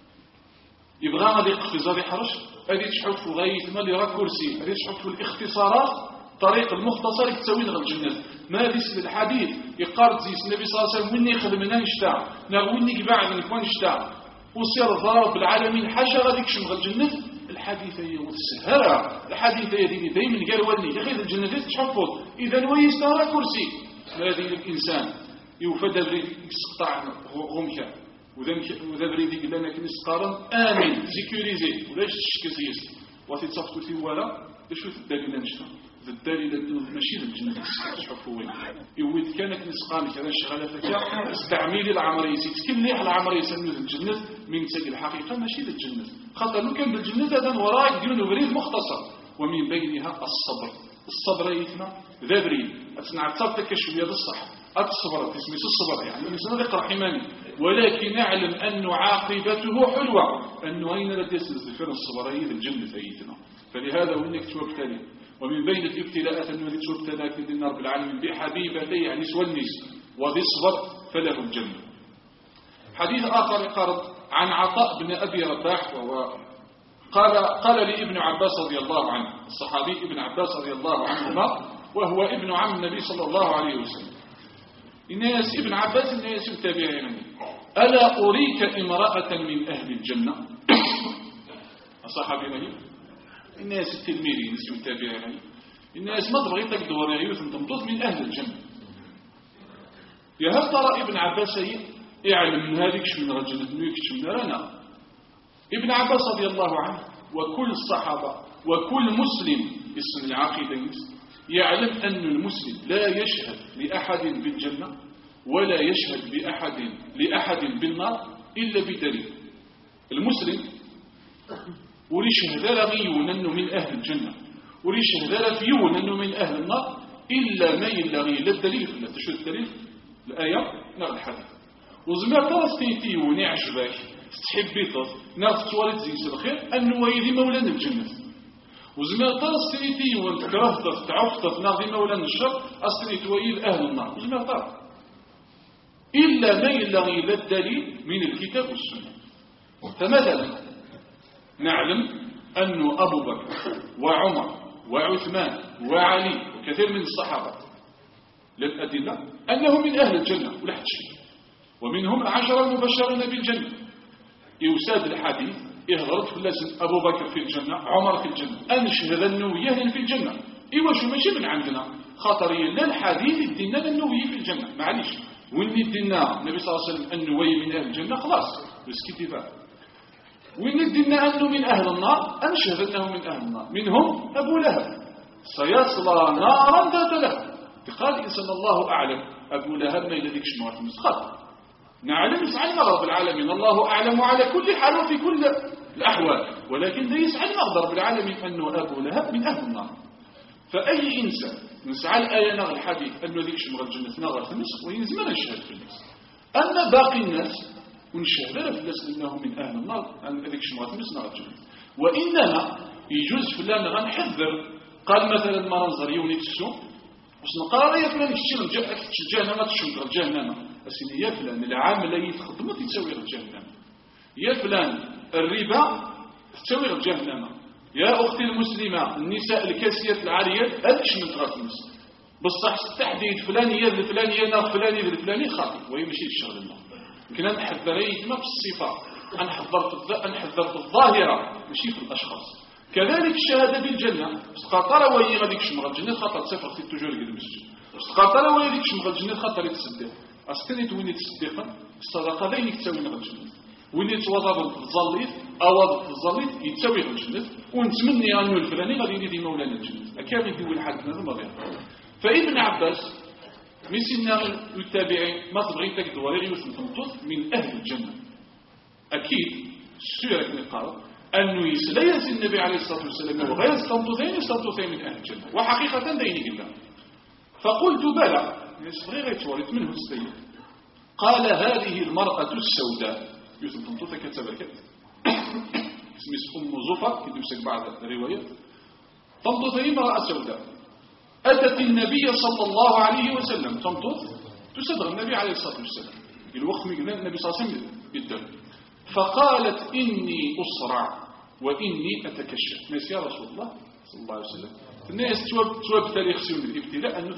يبغى غادي يقفز غادي يحرش غادي تشحف وغايث مالي راه كرسي غادي تشحف في الاختصارات طريق المختصر يتساوي غير الجنة ما هذه الحديث يقارد زي النبي صلى الله عليه وسلم ويني خدمنا نشتا نا ويني بعد نكون نشتا وسير ضرب العالمين حاشا غادي يكشم غير الجنة الحديث هي والسهرة الحديث هي ديني دائما قال ولي يا اخي الجنة تشحفظ اذا ويستا راه كرسي هذه الانسان يوفد يستقطع غمكة وذا بريدي قلنا لنا كنيس قارن آمن سيكوريزي ولاش تشكزيس واتي تصفتو في ولا شو الدليل نشتا الدليل ماشي للجنة تشوفوا وين يويد كانت نسقان كذا شغاله فكا استعميلي العمريه تكلي على العمريه سنوز الجنة من تجي الحقيقه ماشي للجنة خاطر لو كان بالجنة هذا وراء يديروا بريد مختصر ومن بينها الصبر يثنى ذا بريد أتنعتبتك شويه بالصح الصبر تسمي الصبر يعني الانسان يقرا حماني ولكن نعلم أن عاقبته حلوة أنه أين لا تستزفر الصبرين الجنة أيتنا فلهذا وإنك تبتلي ومن بين الابتلاءات أنه تبتلى في النار بالعالمين بحبيبتي يعني سوى النس وذي الصبر فله الجنة. حديث آخر قال عن عطاء بن أبي رباح قال لابن عباس رضي الله عنه الصحابي ابن عباس رضي الله عنهما وهو ابن عم النبي صلى الله عليه وسلم الناس ابن عباس الناس التابعين ألا أريك امرأة من أهل الجنة الصحابي مهي الناس التلميذين التابعين الناس ما تبغي تقدر يغيوث تمطوط من أهل الجنة يا هل ترى ابن عباس يعلم من هذيك من رجل نيكش من رانا ابن عباس رضي الله عنه وكل الصحابة وكل مسلم اسم العقيدة يعلم أن المسلم لا يشهد لأحد بالجنة ولا يشهد لأحد بالنار إلا بدليل. المسلم وريشهد لغيون أنه من أهل الجنة وريشهد لفيون أنه من أهل النار إلا ما يلغي للدليل لا تشهد الدليل الآية نغل الحديث وزما ترستيتي ونعجبك تحبيطه نغل توالد زيس الخير أنه ويدي مولانا الجنة وزما ترستيتي وانتكرهت تعفت نغل مولانا الشر أستريت ويل أهل النار وزما ترى إلا ما يلغي للدليل من الكتاب والسنة. فمثلا نعلم أن أبو بكر وعمر وعثمان وعلي وكثير من الصحابة للأدلة أنهم من أهل الجنة ولا حد شيء ومنهم العشرة المبشرين بالجنة يوساد الحديث إهضرت في اللسن أبو بكر في الجنة عمر في الجنة أنشهد النوية في الجنة إيوه شو ماشي من عندنا خاطريا لا الحديث الدينا النوية في الجنة معليش وين الدينا النبي صلى الله عليه وسلم النوية من أهل الجنة خلاص بس كتبا وين الدينا أنه من أهل النار أنشهد أنه من أهل النار منهم أبو لهب سيصلى نارا ذات لهب قال إنسان الله أعلم أبو لهب ما يلديك شمارة المسخط نعلم يسعدنا رب العالمين الله أعلم على كل حال وفي كل الأحوال ولكن لا يسعدنا رب العالمين أنه أبو لهب من أهل النار. فأي إنسان نسعى الآية نغى الحديث أنه ذيك شمرة الجنة نغى في النسخ وينزمنا نشهد في النسخ أما باقي الناس ونشهد لا في الناس أنهم من أهل النار أن ذيك شمرة النسخ نغى الجنة وإنما يجوز فلان نغى نحذر قال مثلا ما ننظر يونيك السوء وسنقرر يا فلان يشتغل جهنم تشمر الجهنم أسيدي يا فلان العامل اللي يتخدم تسوي الجهنم يا فلان الربا تسوي الجهنم يا أختي المسلمة النساء الكاسيات العاريات أدش من طرف النساء بالصح التحديد فلانية الفلانية نار فلانية الفلانية خاطئ وهي ماشي الشغل الله يمكن أن نحذرين ما في الصفة أن حذرت الظاهرة ماشي في الأشخاص. كذلك الشهادة بالجنة خاطر وهي غاديك شمغ الجنة خاطر تسافر في التجار قد المسجد خاطر وهي غاديك شمغ الجنة خاطر يتصدق أستنيت وين يتصدق الصدقة ذينك تسوي نغ الجنة وين يتوضب الظليت أوضب الظليت يتسوي الجنة ونتمنى أنه الفلاني غادي يدي مولانا الجنة أكاد يقول حد هذا ما غير. فابن عباس من سنة التابعين ما تبغي تقدر غير تنطط من أهل الجنة أكيد السورة كما قال أنه يسليس النبي عليه الصلاة والسلام وغير يستنطثين من أهل الجنة وحقيقة ديني بالله. فقلت بلى يصغير يتورط منه السيد قال هذه المرأة السوداء يوسف تنطوثة كتبكت اسمه أم زفر كدوسك بعد الروايات تنطوثة امرأة سوداء أتت النبي صلى الله عليه وسلم تنطوث تسدغ النبي عليه الصلاة والسلام الوقت من النبي صلى الله عليه وسلم بالدم فقالت إني أسرع وإني أتكشف ناس يا رسول الله صلى الله عليه وسلم الناس تواب تاريخ سيون الابتلاء أنه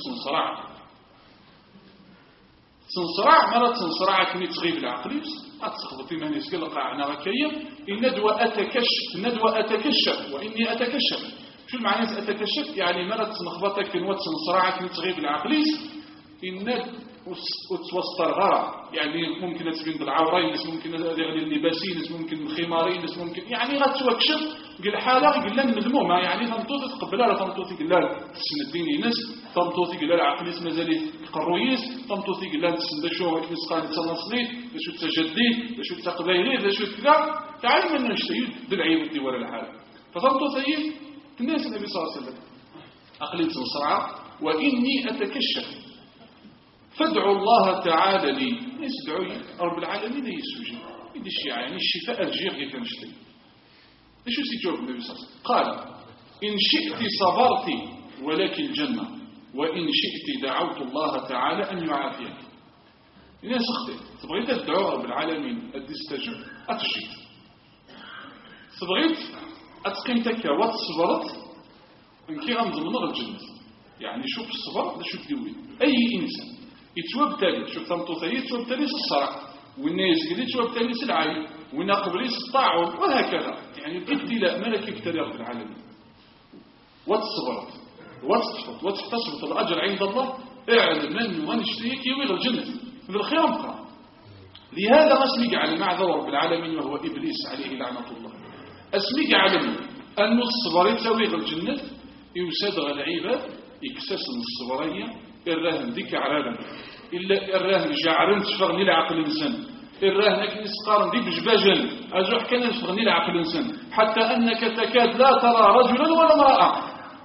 تنصرع مرة تنصرع كني تغيب العقل أتخذ في مهني سكال قاعنا ركيا الندوة أتكشف وإني أتكشف شو المعنى أتكشف يعني مرة تنخبطك كنوة تنصرع كني تغيب العقل وتوسطر غرا يعني ممكن تبين بالعورين ناس ممكن غير اللباسين ناس ممكن الخمارين ناس ممكن يعني غتوكشف قال حاله قال لها مذمومه يعني تمطوطي تقبلها لا تمطوطي قال لها تسن الدين ناس تمطوطي قال لها العقليس مازال القرويس تمطوطي قال لها تسن شو كنسقان تصلي شو تجدي شو تقبيلي شو كذا تعلم من نشتي بالعيب الدول الحال فتمطوطي الناس النبي صلى الله عليه وسلم عقلية صرعه واني اتكشف فادعوا الله تعالى لي يسدعوا رب العالمين يسوجي يدي الشيعة يعني الشفاء الجيغ يتنشتي ليش يسيجوب النبي صلى الله عليه وسلم قال إن شئت صبرت ولك الجنة وإن شئت دعوت الله تعالى أن يعافيك إنها سختي تبغيت تدعو رب العالمين أدستجب أتجيب تبغيت أتقيمتك وتصبرت إنكي غنضمن الجنة يعني شوف الصبر ده شوف ديوي أي إنسان يتوبتلي شوف تمطوطي يتوبتلي الصرع والناس قد يتوبتلي العين وإن قبليس الطاعون وهكذا يعني الابتلاء ملك ابتلاء رب العالمين وتصبرت وتحتسبت الأجر عند الله اعلم أنه من اشتريك يوغل الجنة من الخير مقرأ لهذا أسميك على معذر رب العالمين وهو إبليس عليه لعنة الله أسميك على أن الصبر يتوغل الجنة يسادغ العباد يكسس الصبرية الراهن ديك عرادا إلا الراهن جعرن تفغني العقل الإنسان الراهن كنس قارن دي بجباجا أجوح كان تفغني العقل الإنسان حتى أنك تكاد لا ترى رجلا ولا امرأة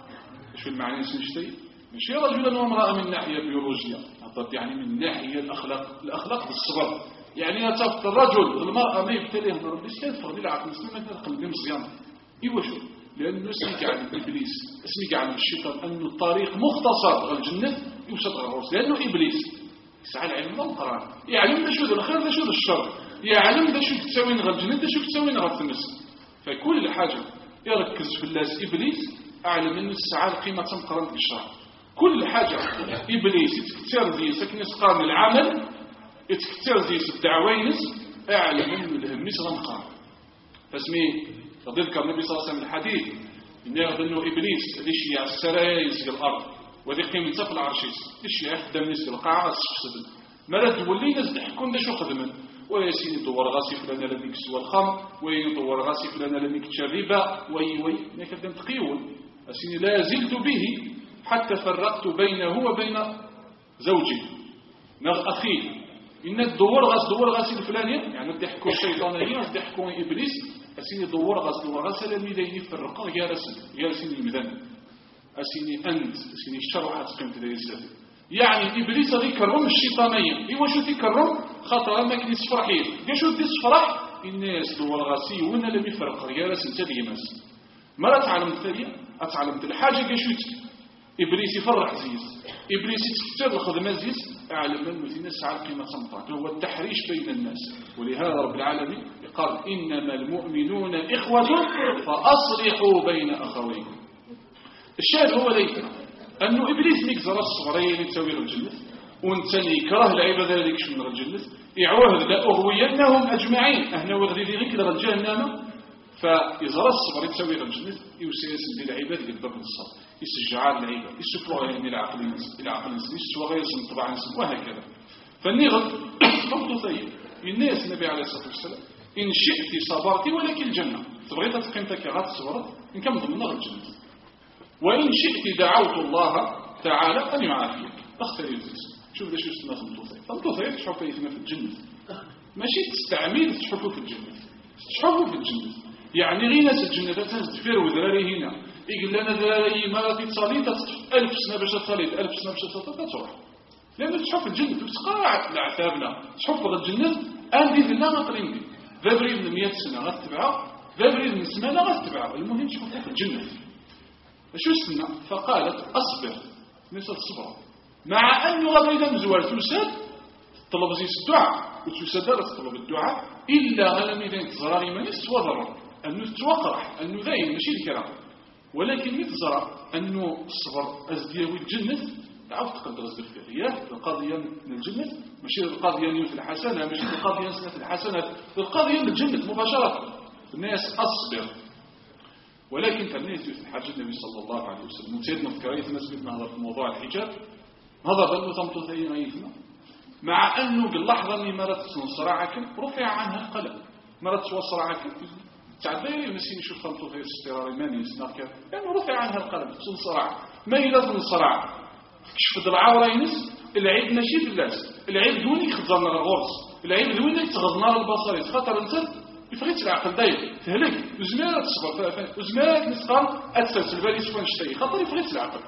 شو المعنى نسنشتي ماشي رجلا وامرأة من ناحية بيولوجيا يعني من ناحية الأخلاق بالصبر يعني أتفت الرجل المرأة ما يبتليه من ربي سكاد تفغني العقل الإنسان ما تنقل بمزيان إيوه شو لأنه اسمك عن إبليس اسمك عن الشيطان أنه الطريق مختصر للجنة يوسط الرؤوس لأنه إبليس يسعى العلم لا القرآن يعلم ده شو ذا الخير ده شو ذا الشر يعلم ده شو تسوي نغى الجنة ده شو تسوي نغى التمس فكل حاجة يركز في الناس إبليس أعلم أنه السعادة قيمة مقارنة بالشر كل حاجة إبليس يتكتر زي سكن يسقارن العمل يتكتر زي الدعوينس أعلم أنه الهميس غنقار فاسميه فذكر النبي صلى الله عليه وسلم الحديث إن يظن إبليس ليش على السرايا يسقى الأرض وذي قيمة في العرشيس ليش يخدم نسقى القاعة السفسد مرد ولي ناس ضحكون ده شو خدمن ويسيني دور غاسي فلان لم يكسوا الخمر ويدور غاسي فلان لم يكتش الربا وي نكدم تقيون أسيني لا زلت به حتى فرقت بينه وبين زوجي نغ أخيه إن الدور غاسي الفلانية يعني ضحكوا الشيطانية ضحكوا إبليس أسيني دور غاس لميدين يفرقا جالسين الميدان أسيني أنت أسيني الشرع قيمة الإنسان يعني إبليس ذكرهم الشيطانية إيوا شو ذكرهم خاطر ما كنيس فرحين شو دي فرح الناس دور غاسي وإن لم يفرق جالسين تديمس مرة تعلمت الثانية أتعلمت الحاجة شو إبليس يفرح زيز إبليس يتكتر الخدمات زيز أعلم من الناس على قيمة سمطات هو التحريش بين الناس ولهذا رب العالمين قال إنما المؤمنون إخوة فأصلحوا بين أخويكم الشاهد هو ليس أنه إبليس ميكزر الصغرين يتسوي الجنة وانتني يكره العبادة ذلك شو من الجنة يعوهد لأغوينهم أجمعين أهنا وغدي ذلك لغجهنم فإذا الصبر يتسوي الجنة يسيسن للعباد يقدر الصبر يسجعان العباد يسفروا إلى عقل الناس يسوى غير سن طبعا وهكذا فالنغض ضبط طيب الناس النبي عليه الصلاة والسلام إن شئت صبرت ولك الجنة تبغيت تقيمتك غات صبرت إن كم ضمن الجنة وإن شئت دعوت الله تعالى أن يعافيك اختار يزيس شوف ليش يسمى ضمطوطي تشحفوا في الجنة ماشي تستعمل تشحفوا في الجنة تشحفوا في الجنة يعني غير ناس الجنة تنزفير وذراري هنا يقول لنا ذراري مراتي تصالي تطف 1000 سنة باش تصالي 1000 سنة باش تروح لأنه تشحف الجنة تسقى العتابنا تشحف الجنة أندي ذلا غطرين دي ذابري من 100 سنة غتبعه ذابري من سمانة غتبعه المهم تشحف في الجنة شو السنة فقالت أصبر مثل الصبر مع أنه غير مزوار تساد طلب زي الدعاء وتساد تطلب الدعاء إلا غلم إذا انتظراري من يستوى أنه تتوقرح أنه ذاين ماشي الكلام ولكن يتزرع أنه الصبر أزديوي الجنة تعرف تقدر أزدر في الرياح القاضية من الجنة ماشي القاضية نيوت الحسنة ماشي القاضية سنة الحسنة القاضية من الجنة مباشرة الناس أصبر ولكن فالناس في الحاجة النبي صلى الله عليه وسلم سيدنا فكرية الناس بدنا هذا في موضوع الحجاب هذا بأنه تمطثين أيثنا مع أنه باللحظة اللي مرت صراع رفع عنها القلم، مرت صراع تعدي ونسي نشوف خلطه في استرار ماني سناكر لأنه رفع عنها القلم صراع ما إلى الصراع كشف العورة ينس العيب ماشي باللاس العيب دوني خضرنا الغرس العيب دوني تغضنا البصر خاطر انت يفغيت العقل داير تهلك وزمانك تصبر وزمانك نسقر أتسلسل بالي سفن شتي خاطر يفغيت العقل.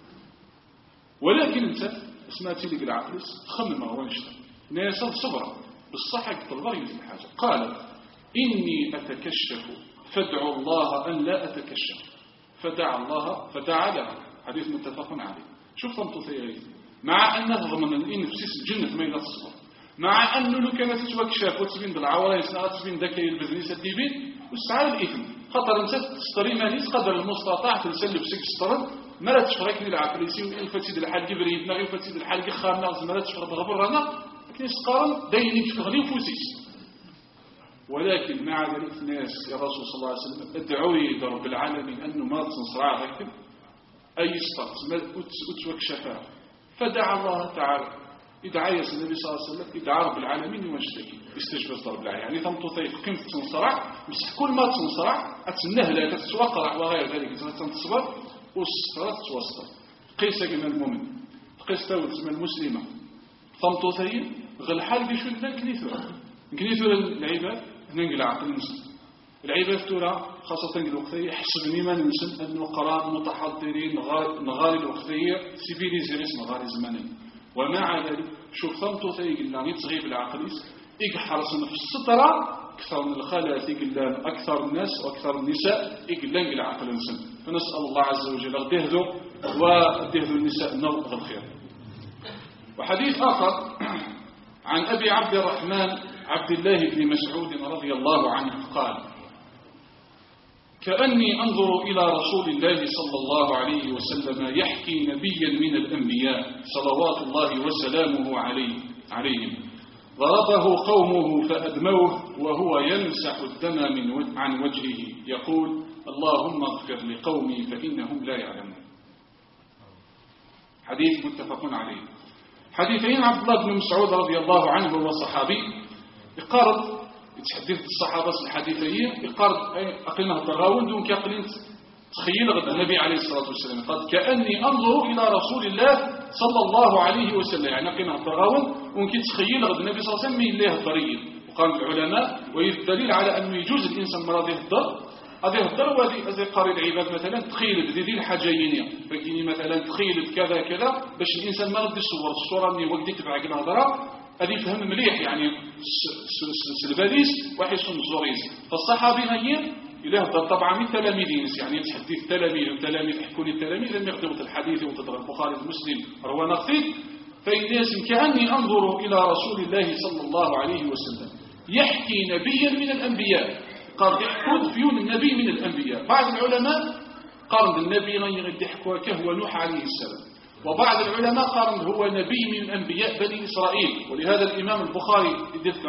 ولكن انت سمعتي لك العقل تخمم ما هو نشتغل ناس صبرا بالصح يطلب يوزن حاجة. قالت إني أتكشف فادعوا الله أن لا أتكشف فدعا لها. حديث متفق عليه. شوف تمطيطي مع أنه ضمن الإن في الجنة ما يتصبر مع أنه لو كانت تتوكشف وتبين بالعورة يسنى تبين ذاك البزنس الديبين واستعار الإثم خطر انت تستري ماليس قدر المستطاع تنسلب سك سترد مرات تفرقني العقليسي والفتيد الحال قبريتنا والفتيد الحال قخارنا مرات تفرق غبرنا لكن يسقارن دايني تفغلي وفوسيس. ولكن مع ذلك الناس يا رسول صلى الله عليه وسلم ادعوا لي رب العالمين أنه ما تصنصرع ذلك أي استقس أتوكشفها فدعا الله تعالى يدعى النبي صلى الله عليه وسلم يدعى رب العالمين واشتكي يستجبز رب العالمين يعني ثم تطيق قيمة تنصرع بس كل ما تنصرع أتنهلا تتوقع وغير ذلك تنتصبر والصفرات توسط قيس كما المؤمن قيس تاول تسمى المسلمة ثم تطيق غل حال بشو نكنيثورا العباد ننقل عقل المسلم العباد تورا خاصة الوقتية حسبني ما ننسل أنه قرآن متحضرين نغالي الوقتية سيفيليزي ريس نغالي زماني. ومع ذلك شوف ثمتو ثيقلنا يتغيب العقليس يحرصنا في السطرة أكثر من الخالات يقلان أكثر الناس وأكثر النساء يقلان العقل الإنسان. فنسأل الله عز وجل اغدهذو ودهذو النساء نرض الخير. وحديث آخر عن أبي عبد الرحمن عبد الله بن مسعود رضي الله عنه قال كأني أنظر إلى رسول الله صلى الله عليه وسلم يحكي نبيا من الأنبياء صلوات الله وسلامه عليهم ضربه قومه فأدموه وهو يمسح الدم عن وجهه يقول اللهم اغفر لقومي فإنهم لا يعلمون. حديث متفق عليه. حديثين عبد الله بن مسعود رضي الله عنه هو صحابي يقارب يتحدث الصحابة الحديثين يقارب أقلنا التغاون دون كأقلين تخيل غد النبي عليه الصلاة والسلام قال كأني أنظر إلى رسول الله صلى الله عليه وسلم يعني أقلنا التغاون وممكن تخيل غد النبي صلى الله عليه وسلم من الله الضرير. وقال العلماء والدليل على أنه يجوز الإنسان مرض يهدر هذه الهدر وهذه قارئ العباد مثلا تخيل بذي الحاجيين فكيني مثلا تخيل بكذا كذا باش الإنسان ما رد الصورة اللي وقت تبعك الهدرة هذه فهم مليح يعني الباديس واحد يسمى الزوريز. فالصحابي هي إلى هذا طبعا من تلاميذين يعني تحديث تلاميذ يحكون التلاميذ لم يخدموا الحديث وتدرى البخاري المسلم روى نقصي فالناس كأني أنظر إلى رسول الله صلى الله عليه وسلم يحكي نبيا من الأنبياء قال يحكون فيون النبي من الأنبياء. بعض العلماء قارن النبي غير يحكوا كهو نوح عليه السلام وبعض العلماء قارن هو نبي من أنبياء بني إسرائيل. ولهذا الإمام البخاري يذكر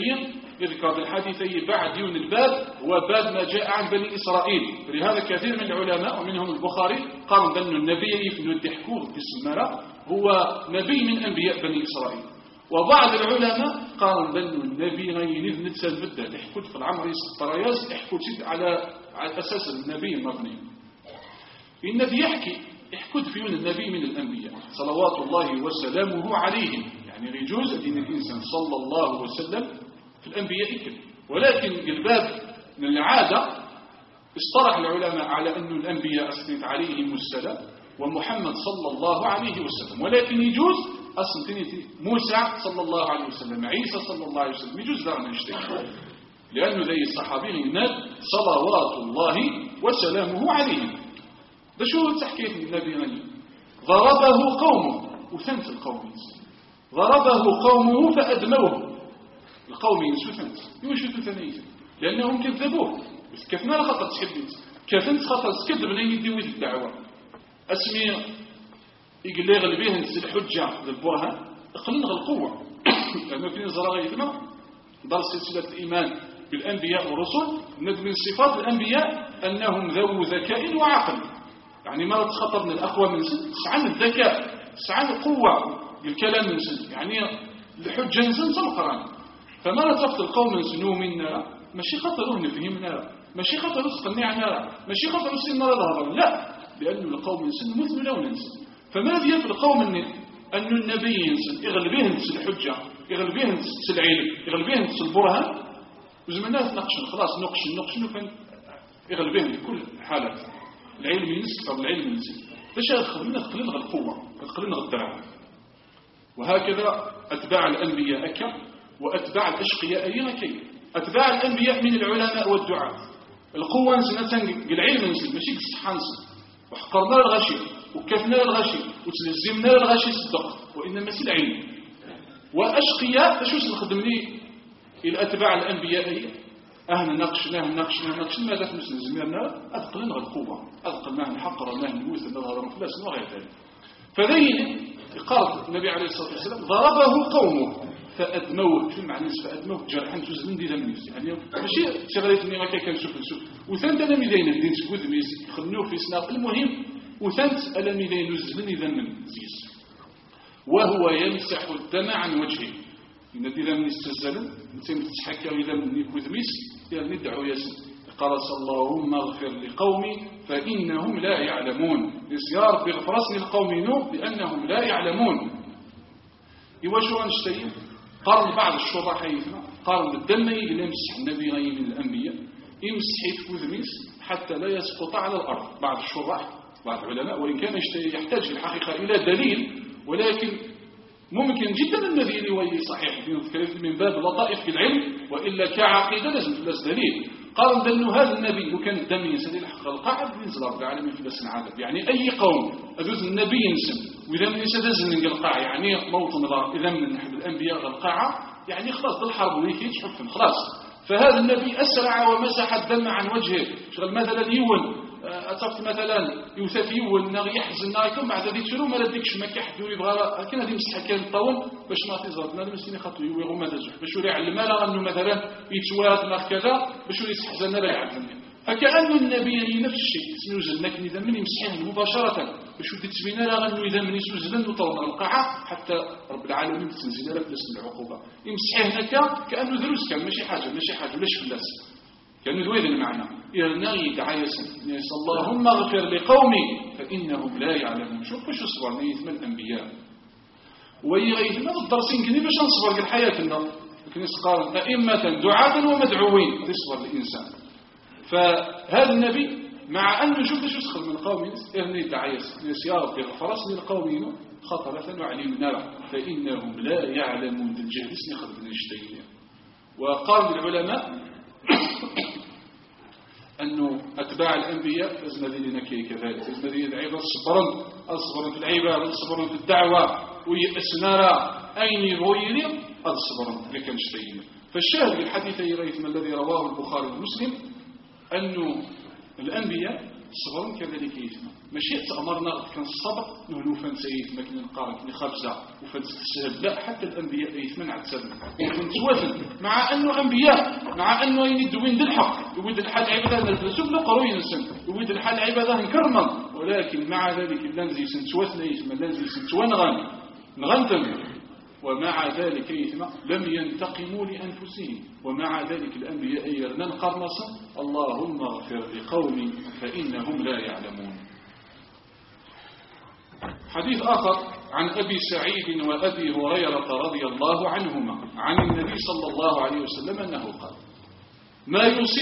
الحديثين بعد يون الباب هو باب ما جاء عن بني إسرائيل. ولهذا كثير من العلماء ومنهم البخاري قارن بأن النبي يحكوه باسم هو نبي من أنبياء بني إسرائيل. وبعض العلماء قالوا بأن النبي غير نتسى البدة يحكوت في العمر الطرياز يحكوت على أساس النبي المبني. النبي يحكوت فيون النبي من الأنبياء صلوات الله وسلامه عليهم يعني يجوز دين الإنسان صلى الله وسلم في الأنبياء كله. ولكن الباب من العادة اصطلح العلماء على أن الأنبياء أثنت عليهم السلام ومحمد صلى الله عليه وسلم. ولكن يجوز أصل موسى صلى الله عليه وسلم عيسى صلى الله عليه وسلم يجوز لنا نشتغل لأنه ذي الصحابي الناد صلوات الله وسلامه عليهم. ده شو تحكيه النبي غني ضربه قومه وثنت القوم ضربه قومه فأدموه القوم ينسوثنت يوشوثوا ثنيته لأنهم كذبوه بس كيف ما خطر تحبيت كيف خطر تكذب لن يديوي الدعوة أسمي يقول لي غلبيه نسي الحجة للبرهان اقلنغ القوة لأنه في نظر غيثنا دار سلسلة الإيمان بالأنبياء والرسل من صفات الأنبياء أنهم ذو ذكاء وعقل يعني ما تخطر من الأقوى من سن سعان الذكاء سعان القوة بالكلام من سن يعني الحجة إنسان تمقران فما رتفت القوم سنو منا ماشي خطروا نفهمنا ماشي خطروا تقنعنا ماشي خطروا سننا ظهرا لا لأن القوم إنسان مثل لون إنسان فما في القوم أن النبي إنسان يغلبيه نفس الحجة يغلبيه نفس العلم يغلبيه نفس البرهان وزمنا نقشن خلاص نقشن وفن يغلبيه لكل حالات العلم ينسى قبل العلم ينسى فاش خلينا القوة خلينا الدرع وهكذا أتباع الأنبياء أكا وأتباع الأشقياء أكي أتباع الأنبياء من العلماء والدعاء القوة نسنة العلم نسل ماشي الصحة نسل وحقرنا الغشي وكفنا الغشي وتلزمنا الغشي صدق وإنما سي العلم وأشقياء فاش نخدم لي إلى أتباع الأنبياء نقشنا ماذا تمسل زميرنا أثقلنا القوة أثقلناه نحقرناه نوث نظهر فلاس وغير ذلك فذين قال النبي عليه الصلاة والسلام ضربه قومه فأدموه شو المعنى فأدموه جرحا تزلن دي ذنب يعني ماشي شغلت اني ما كان نشوف وثانت انا ميدين الدين تقود ميس خلنوه في سناق المهم وثانت انا ميدين نزلني ذنب زيس وهو يمسح الدم عن وجهه ان اذا من استزلوا انت متحكى اذا من يكود ميس يعني ندعو ياسين قال اللهم اغفر لقومي فانهم لا يعلمون يا ربي اغفر للقوم نوح لانهم لا يعلمون يواشوا نشتي قارن بعض الشراح قارن الدم اللي يمسح النبي غير من الأنبياء يمسح يتفوذ حتى لا يسقط على الأرض بعض الشراح بعض العلماء وإن كان يحتاج في الحقيقة إلى دليل ولكن ممكن جدا الذي يولي صحيح من باب لطائف في العلم وإلا كعقيدة لازم تلاس دليل قارن بأنه هذا النبي لو كان الدم ينسى الحق القاعد ينزل رب العالمين في بس عادة يعني أي قوم أدوث النبي ينسى وإذا من يسدز من القاعة يعني موطن ضار إذا من نحب الأنبياء القاعة يعني خلاص بالحرب ويكي تحكم خلاص فهذا النبي أسرع ومسح الدم عن وجهه شغل مثلا يون أتفت مثلا يوثف يون يحزن يكون بعد ذلك شنو ما لديكش ما كيحدو يبغى كان هذه مسح كان الطول باش ما تزرد هذا مسكين يخاطو يوغ وما تزح باش يريع المال أنه مثلا يتواد ما كذا باش يحزن لا يعزن فكأن النبي نفس الشيء سنوزل لكن إذا من يمسحه مباشرة باش تتبين لا أنه إذا من يسوزل وطول القاعة حتى رب العالمين تنزل لك باسم العقوبة يمسحه هكا كأنه دروس كان ماشي حاجة ولاش فلاس كأنه ذويذ المعنى يرنغي دعايسا يس اللهم اغفر لقومي فإنهم لا يعلمون شوف واش صبر نيثم الأنبياء ويغيثم هذا الدرسين كني باش نصبر لحياتنا لكن يسقار أئمة دعاة ومدعوين يصبر الإنسان فهذا النبي مع أنه شوف شو سخر من قوم إرني دعايس يا ربي غفرسني لقومي خطرة وعلمنا فإنهم لا يعلمون بالجهل اسمي خلقنا الشتين وقال العلماء أنه أتباع الأنبياء أزمدين كذلك أزمدين العباد صبرا في العباد صبرا في الدعوة ويأسنارا أين غيري صبرا لكن شتين فالشاهد بالحديث يريثم الذي رواه البخاري ومسلم أنه الأنبياء صبرون كذلك يثم ماشي أمرنا كان الصبر نهلو فانسيث مكن نقارك نخبزة وفانسيث لا حتى الأنبياء يثمن عتسبن وفانسوثن مع أنه أنبياء مع أنه يندوين بالحق يود الحال عبادة نلبسوب لقروين السن يود الحال عبادة نكرما ولكن مع ذلك اللنزي سنتوثن يثم اللنزي سنتوانغن نغنتم ومع ذلك يثم لم ينتقموا لأنفسهم ومع ذلك الأنبياء يرنن قرنصا اللهم اغفر لقومي فإنهم لا يعلمون. حديث آخر عن أبي سعيد وأبي هريرة رضي الله عنهما عن النبي صلى الله عليه وسلم أنه قال ما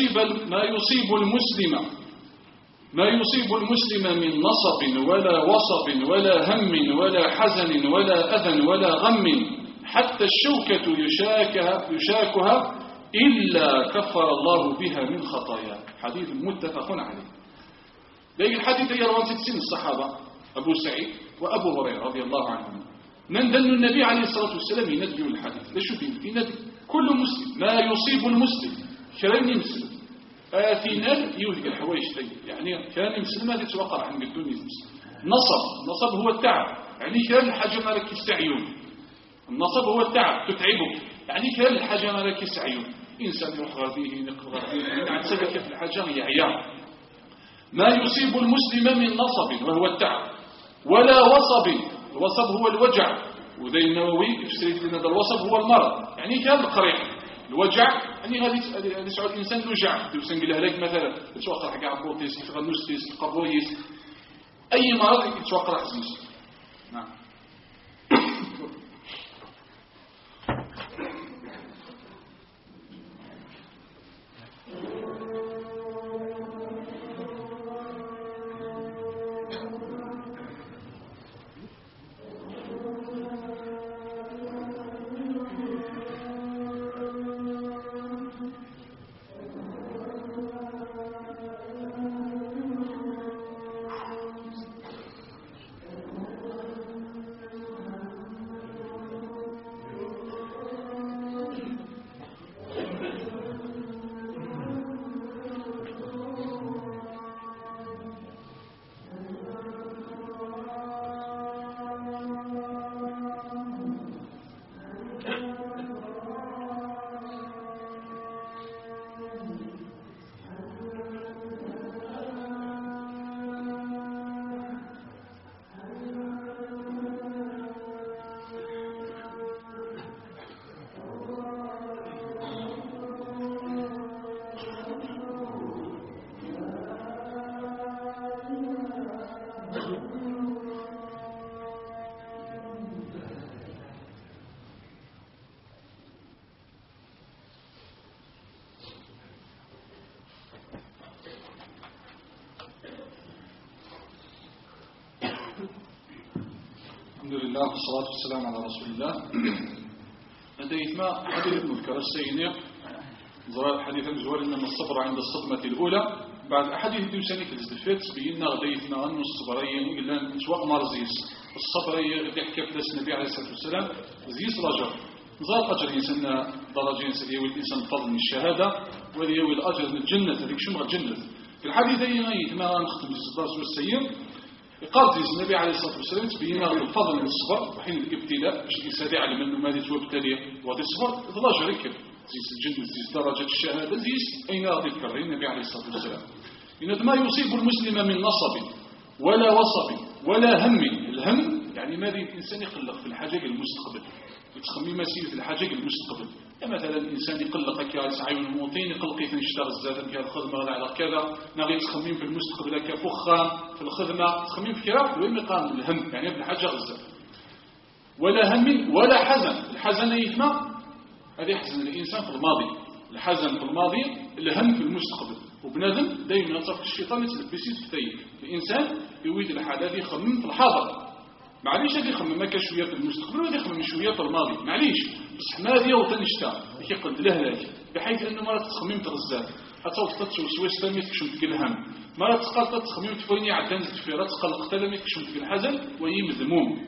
يصيب المسلم من نصب ولا وصب ولا هم ولا حزن ولا أذى ولا غم حتى الشوكة يشاكها إلا كفر الله بها من خطاياه. حديث متفق عليه. لكن الحديث يروى 60 الصحابة أبو سعيد وأبو هريرة رضي الله عنهم نندل النبي عليه الصلاة والسلام ينبي الحديث لا شو ينبي كل مسلم ما يصيب المسلم كرين مسلم آتينا يوهق الحوايج يعني كان مسلم هذا توقع عن الدنيا نصب هو التعب يعني كان الحاجة ما لك يستعيون النصب هو التعب تتعبك يعني كان الحاجة ما لك يستعيون إنسان يروح غربيه نقل غربيه عن سبك في الحاجة يعيا ما يصيب المسلم من نصب وهو التعب ولا وصب الوصب هو الوجع وذي النووي يفسر لنا هذا الوصف هو المرض، يعني كان القريح الوجع، يعني غادي يسعى الانسان الوجع دوسن قال لك مثلا توقع كاع بوطيس غنوستيس قبويس اي مرض يتوقع حزنس. نعم. الحمد لله والصلاة والسلام على رسول الله. لديت ما حديث مذكر السينيق زرار حديث الجوال إنما الصبر عند الصدمة الأولى. بعد أحاديث ديوساني في الزدفات بينا غديتنا أنه الصبرين إلا نتوق مرزيس الصبرية غدي حكى في النبي عليه الصلاة والسلام زيس رجل زار أجر إنسان درجين سيوي الإنسان فضل من الشهادة ويوي الأجر من الجنة هذيك شو الجنة في الحديثين ما نختم بالصداس والسير. قال النبي عليه الصلاة والسلام تبين الفضل من الصبر وحين الابتلاء باش الإنسان يعلم أنه ما توابتلي وهذا الصبر ضلاج ركب زيس الجنة زيس درجة الشهادة زيس أين راضي الكرين النبي عليه الصلاة والسلام. إن ما يصيب المسلم من نصب ولا وصب ولا هم. الهم يعني ماذا الإنسان يقلق في الحاجة المستقبل يتخمي مسير في الحاجة المستقبل. مثلا الإنسان يقلق كيسعى الموطين يقلق يشتغل الزاد كي الخدمة على كذا نغي تخمين في المستقبل كفخة في الخدمة تخمين في كذا وين مقام الهم يعني ابن حاجة غزة. ولا هم ولا حزن. الحزن يفهم هذا يحزن الإنسان في الماضي. الحزن في الماضي الهم في المستقبل. وبنادم دائما يطرق الشيطان يتلبسي في الثيب. الإنسان يريد الحالة دي يخمم في الحاضر معليش هذه يخمم ماكا شوية في المستقبل وهذه يخمم شوية في الماضي معليش بصح ما هذه وتنشتا يقد لهلاك بحيث أنه مرة تخمم تغزات أتصوت تتسوس تلمي تكشمت في الهم مرة تقلت تخمم تفرني عدان تفيرات تقلق تلمي تكشمت في الحزن وهي مذموم.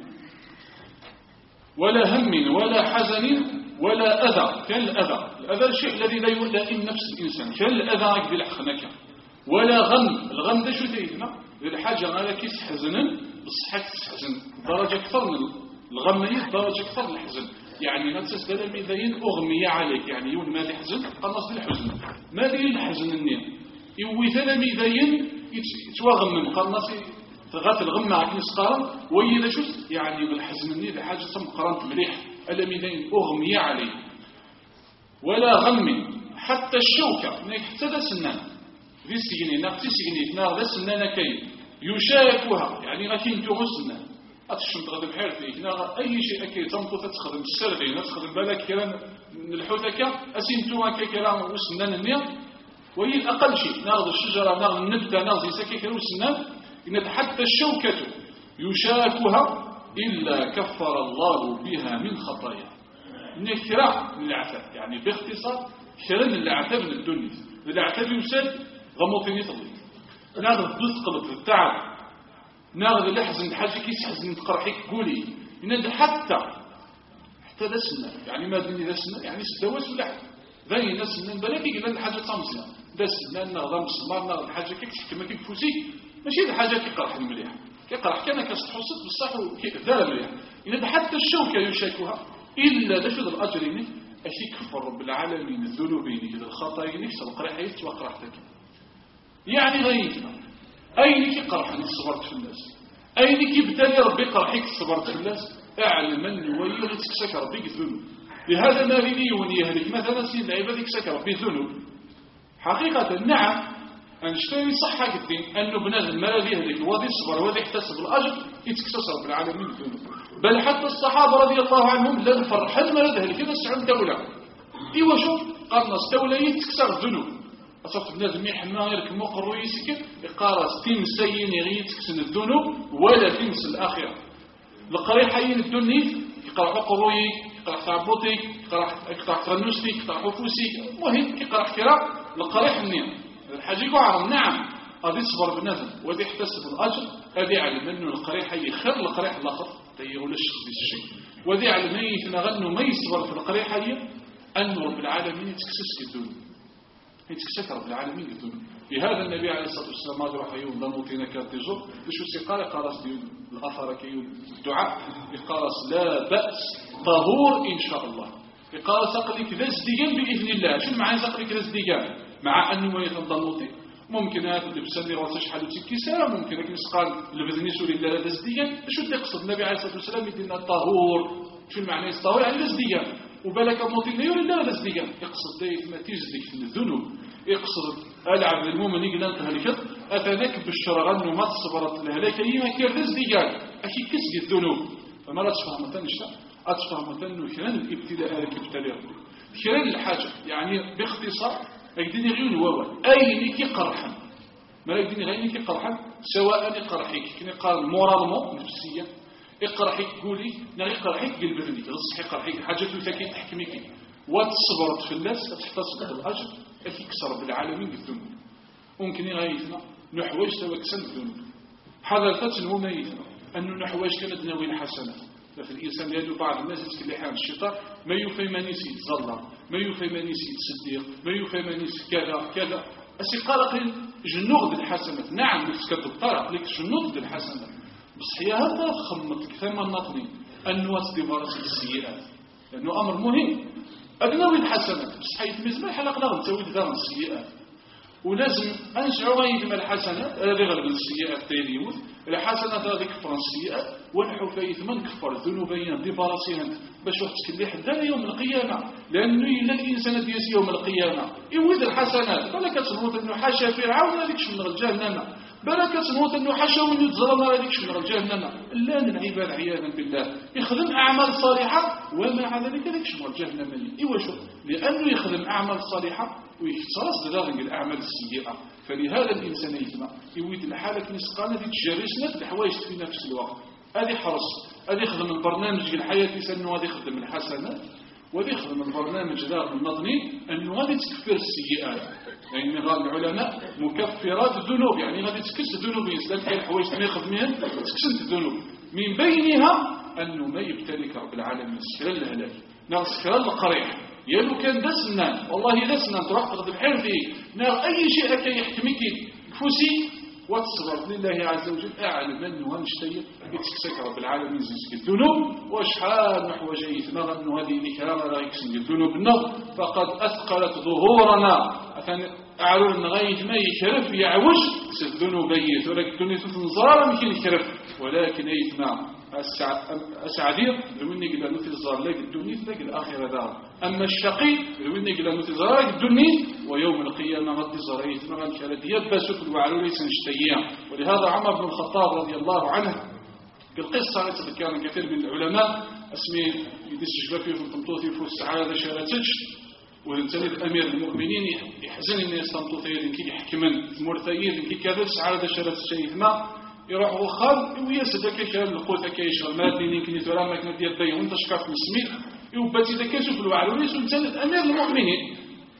ولا هم ولا حزن ولا أذى. كان الأذى الشيء الذي لا يلائم نفس الإنسان كان الأذى يقبل حقنك. ولا غم. الغم ده شو تيهنا إذا حاجة غالا كيس حزنا بصحك تحزن درجة أكثر من الغمية درجة أكثر من الحزن يعني نفس هذا الميدين أغمي عليك يعني يون ما يحزن قنص الحزن ما دين الحزن النية يوي ثلا ميدين يتوغم قنص تغات الغمة يسقارن ويلا شو يعني بالحزن النية حاجة تم قرنت مليح ألا ميدين أغمي عليه. ولا غم حتى الشوكة نحتدى سنان ذي سيجني نقتي سيجني نار ذا سنان كي يشاركها يعني غاكين توغسنا أتشم تغذب حير فيك أي شيء أكي تمطو تتخدم السرغي تتخدم بالك كلام من الحوثكة أسينتوها كلام وسنان النير وهي الأقل شيء ناخذ الشجرة ناخذ النبتة ناخذ سكي كلام وسنان إن حتى الشوكة يشاركها إلا كفر الله بها من خطايا. نكرة من العتاب يعني باختصار كرن العتاب من الدنيا العتاب يسد غموطيني طليق ناخذ تقلب التعب ناخذ اللي حزن حاجة كيس حزن تقرحيك قولي إن حتى ذا سنة يعني ما دني ذا سنة يعني سدوات ولا ذي ناس سنة بلاكي قلنا الحاجة تامسنا ذا سنة ناخذ مسمار ناخذ الحاجة كيكس كما كيك فوسيك ماشي ذا حاجة كيقرح المليح كيقرح كان كستحوصت بالصح وكذا المليح إن حتى الشوكة يشاكوها إلا دفد الأجرين أكيكفر رب العالمين الذنوبين إذا الخطاين يفسد قرحيت وقرحتك يعني غيتنا أينك قرحني صبرت في الناس أينك بدالي ربي قرحيك صبرت في الناس أعلم أنه ويغي تكسك ربي ذنوب. لهذا ما غير يهلك مثلا سيد العباد يكسك ربي ذنوب. حقيقة نعم أنشتري صحة الدين أنه بنادم ما الذي يهلك وذي الصبر وذي يحتسب الأجر يتكسس رب العالمين ذنوب. بل حتى الصحابة رضي الله عنهم لن فرحل ما لدهلك كذا السعود دولة إيوا شوف قالنا استولى يتكسر الذنوب. أصبت بنادم يحمى يركب مقر ويسكت يقارس تمسين يغي يتكسن الذنوب ولا تمس الآخرة. القريح حين الدنيا يقرأ قروي يقرأ تعبوتك يقرأ ترنوستك يقرأ حفوسك مهم يقرأ كراء القريح النية الحاجة يقعرم نعم أذي صبر بنادم وذي يحتسب الأجر أذي علم أنه القريح يخر القريح الآخر تيغل الشخص الشيء وذي علم أنه يتنغنه ما يصبر في القريح أنه رب العالمين يتكسس الدنيا يتكسس رب العالمين الدنيا. لهذا النبي عليه الصلاة والسلام ما راح يوم ضموتنا كارتيجو شو سيقال قارس الأثر كيوم الدعاء يقارس لا بأس طهور إن شاء الله يقارس أقلك ذا ازدقان بإذن الله. شو معنى أقلك ذا ازدقان مع أنه ما يتضموتي ممكن هذا تبسني راسش حالو تكسارة ممكن لكن يسقال لبذني سوري الله ذا ازدقان. شو تقصد النبي عليه الصلاة والسلام يدينا طهور شو معنى يستطهور يعني ذا ازدقان وبالك موتينا يقول الله ذا ازدقان يقصد دايت ما تجزك من الذنوب يقصد ألعب المؤمن يقول أنت هلكت أتنك بالشرغان وما تصبرت الهلاك أيما كير رزقان أكي كسك الذنوب. فما لا تفهم مثلا أتفهم مثلا كران الابتداء لك ابتلاء كران الحاجة يعني باختصار أقدين غيون ووال أي نيكي قرحا ما أقدين غير نيكي قرحا سواء يقرحيك كنا قال مورالمو نفسيا يقرحيك قولي نغي قرحيك قلبرني غصحي قرحيك حاجة تاكي تحكميك وتصبرت في الناس تحتصب الأجر يكسر بالعالمين بالذنوب. ممكن يغيثنا نحوج سواء كسن الذنوب حدثت المميزة أنه نحوج كانت ناوي الحسنة. ففي الإنسان يدو بعض الناس يتكلحان الشيطان ما يفهمنيس يتظلم ما يفهمنيس يتصديق ما يفهمنيس كذا كذا أسيقارق جنوغ الحسنة. نعم نفسك الطرق لك جنوغ الحسنة بس هي هذا خمتك ثم النطني أنه أصدبارة السيئات لأنه أمر مهم. أبنوي الحسنات بس حيث مزمع حلق لا نسوي ذا السيئات ولازم أنشع غير الحسنات هذه غير السيئات تيليوث الحسنات هذه كفر السيئات ونحو فايث من كفر ذنوبين دي براسيهن باش وقت كليح ذا يوم القيامة لأنه إلا الإنسان ديس يوم القيامة يوذ الحسنات فلا كتنوت أنه حاشا فرعون هذيك شو من الجهنم بلا كتنوت أنه حاشا وين يتظلم هذيك شو من الجهنم لا العباد عياذا بالله يخدم أعمال صالحة ومع ذلك هذيك شو من الجهنم إيوا شو لأنه يخدم أعمال صالحة ويختص ذلك الأعمال السيئة. فلهذا الإنسان يجمع يويد الحالة نسقانة في تجارسنا الحوايج في نفس الوقت هذه حرص هذه يخدم البرنامج في الحياة يسألنه هذه يخدم الحسنات وهذه يخدم البرنامج ذا النظني أنه هذه تكفر السيئات. يعني قال العلماء مكفرات الذنوب يعني هذه تكس الذنوب يسأل في الحوايج ما يخدمها تكسنت الذنوب من بينها أنه ما يبتلك رب العالمين سكرا الهلاك ناغ سكرا القريح يالو كان دسنا والله دسنا تروح تغضب حير فيه ناغ أي شيء كي يحكمك فوسي واتصبر لله عز وجل أعلم أنه هنشتير يتكسك رب العالمين زيزك الذنوب واشحال نحو جيث نغى أنه هذه نكرامة لا يكسك الذنوب النغ فقد أثقلت ظهورنا أعلم أن غيث ما يكرف يعوج الذنوب بيت ولكن الدنيا تنظر ممكن يكرف ولكن أيثنا أسعدير لوني قل نوتي الزار لك الدنيا لك الآخرة دار أما الشقي لوني قل نوتي الزار لك الدنيا ويوم القيامة غد زريت نغن كالد يبسك الوعلولي سنشتيا. ولهذا عمر بن الخطاب رضي الله عنه القصة التي كان كثير من العلماء اسمي يدس شبابي في الطمطوطي في السعادة شارتش وانتني أمير المؤمنين يحزن إن يستنطوطي لنكي يحكمن المرتيين لنكي كذا سعادة شارتش شيثما يروح وخال ويسد كيشان القوت كيشان مادي يمكن يتورا ما كان ديال بي وانت شكاف مسمي يوباتي ذا كيشوف الوعلولي سلطان امير المؤمنين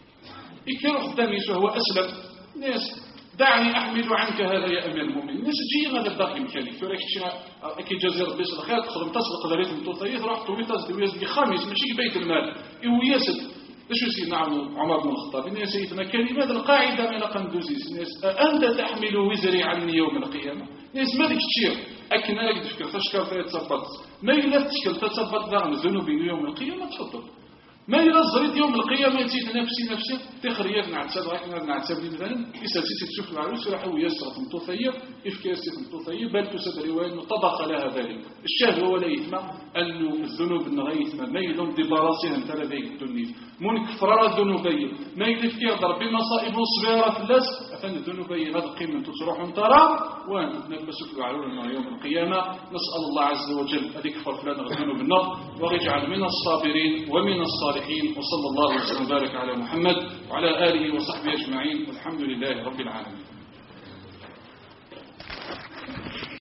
يكيرو خدامي هو اسلم ناس دعني احمل عنك هذا يا امير المؤمنين ناس تجي هذا الباقي مكانك توريك شي اكي جزيره بيس الخير تخدم تسبق دريت متوطيات راح تويتاز دويز خامس ماشي بيت المال ويسد ايش سيدنا عمر بن الخطاب ان سيدنا كلمات القاعده من قندوزيس الناس انت تحمل وزري عني يوم القيامه ناس ما ديك تشير اكن انا تفكر تشكر فيها تثبت ما الا تشكل تثبت ذا ذنوب يوم القيامه تفضل ما الا زريت يوم القيامه تزيد نفسي تخريت نعتسب غير نعتسب مثلا يسالسي تشوف العروس راح ويسرق مطوثيه افكاسي مطوثيه بل تسد روايه طبق لها ذلك الشهوه ولا يثمع أنه الذنوب نغيث ما يلوم دي براسها انت لديك الدنيا من كفرار الذنوبية ما يلف يقدر بمصائب صغيرة في اللسف أفن الذنوبية هذا قيمة تروح انترى وأن تتنبسك وعلونا يوم القيامة. نسأل الله عز وجل أن يكفر فلان الذنوب النار ويجعل من الصابرين ومن الصالحين. وصلى الله وسلم وبارك على محمد وعلى آله وصحبه أجمعين والحمد لله رب العالمين.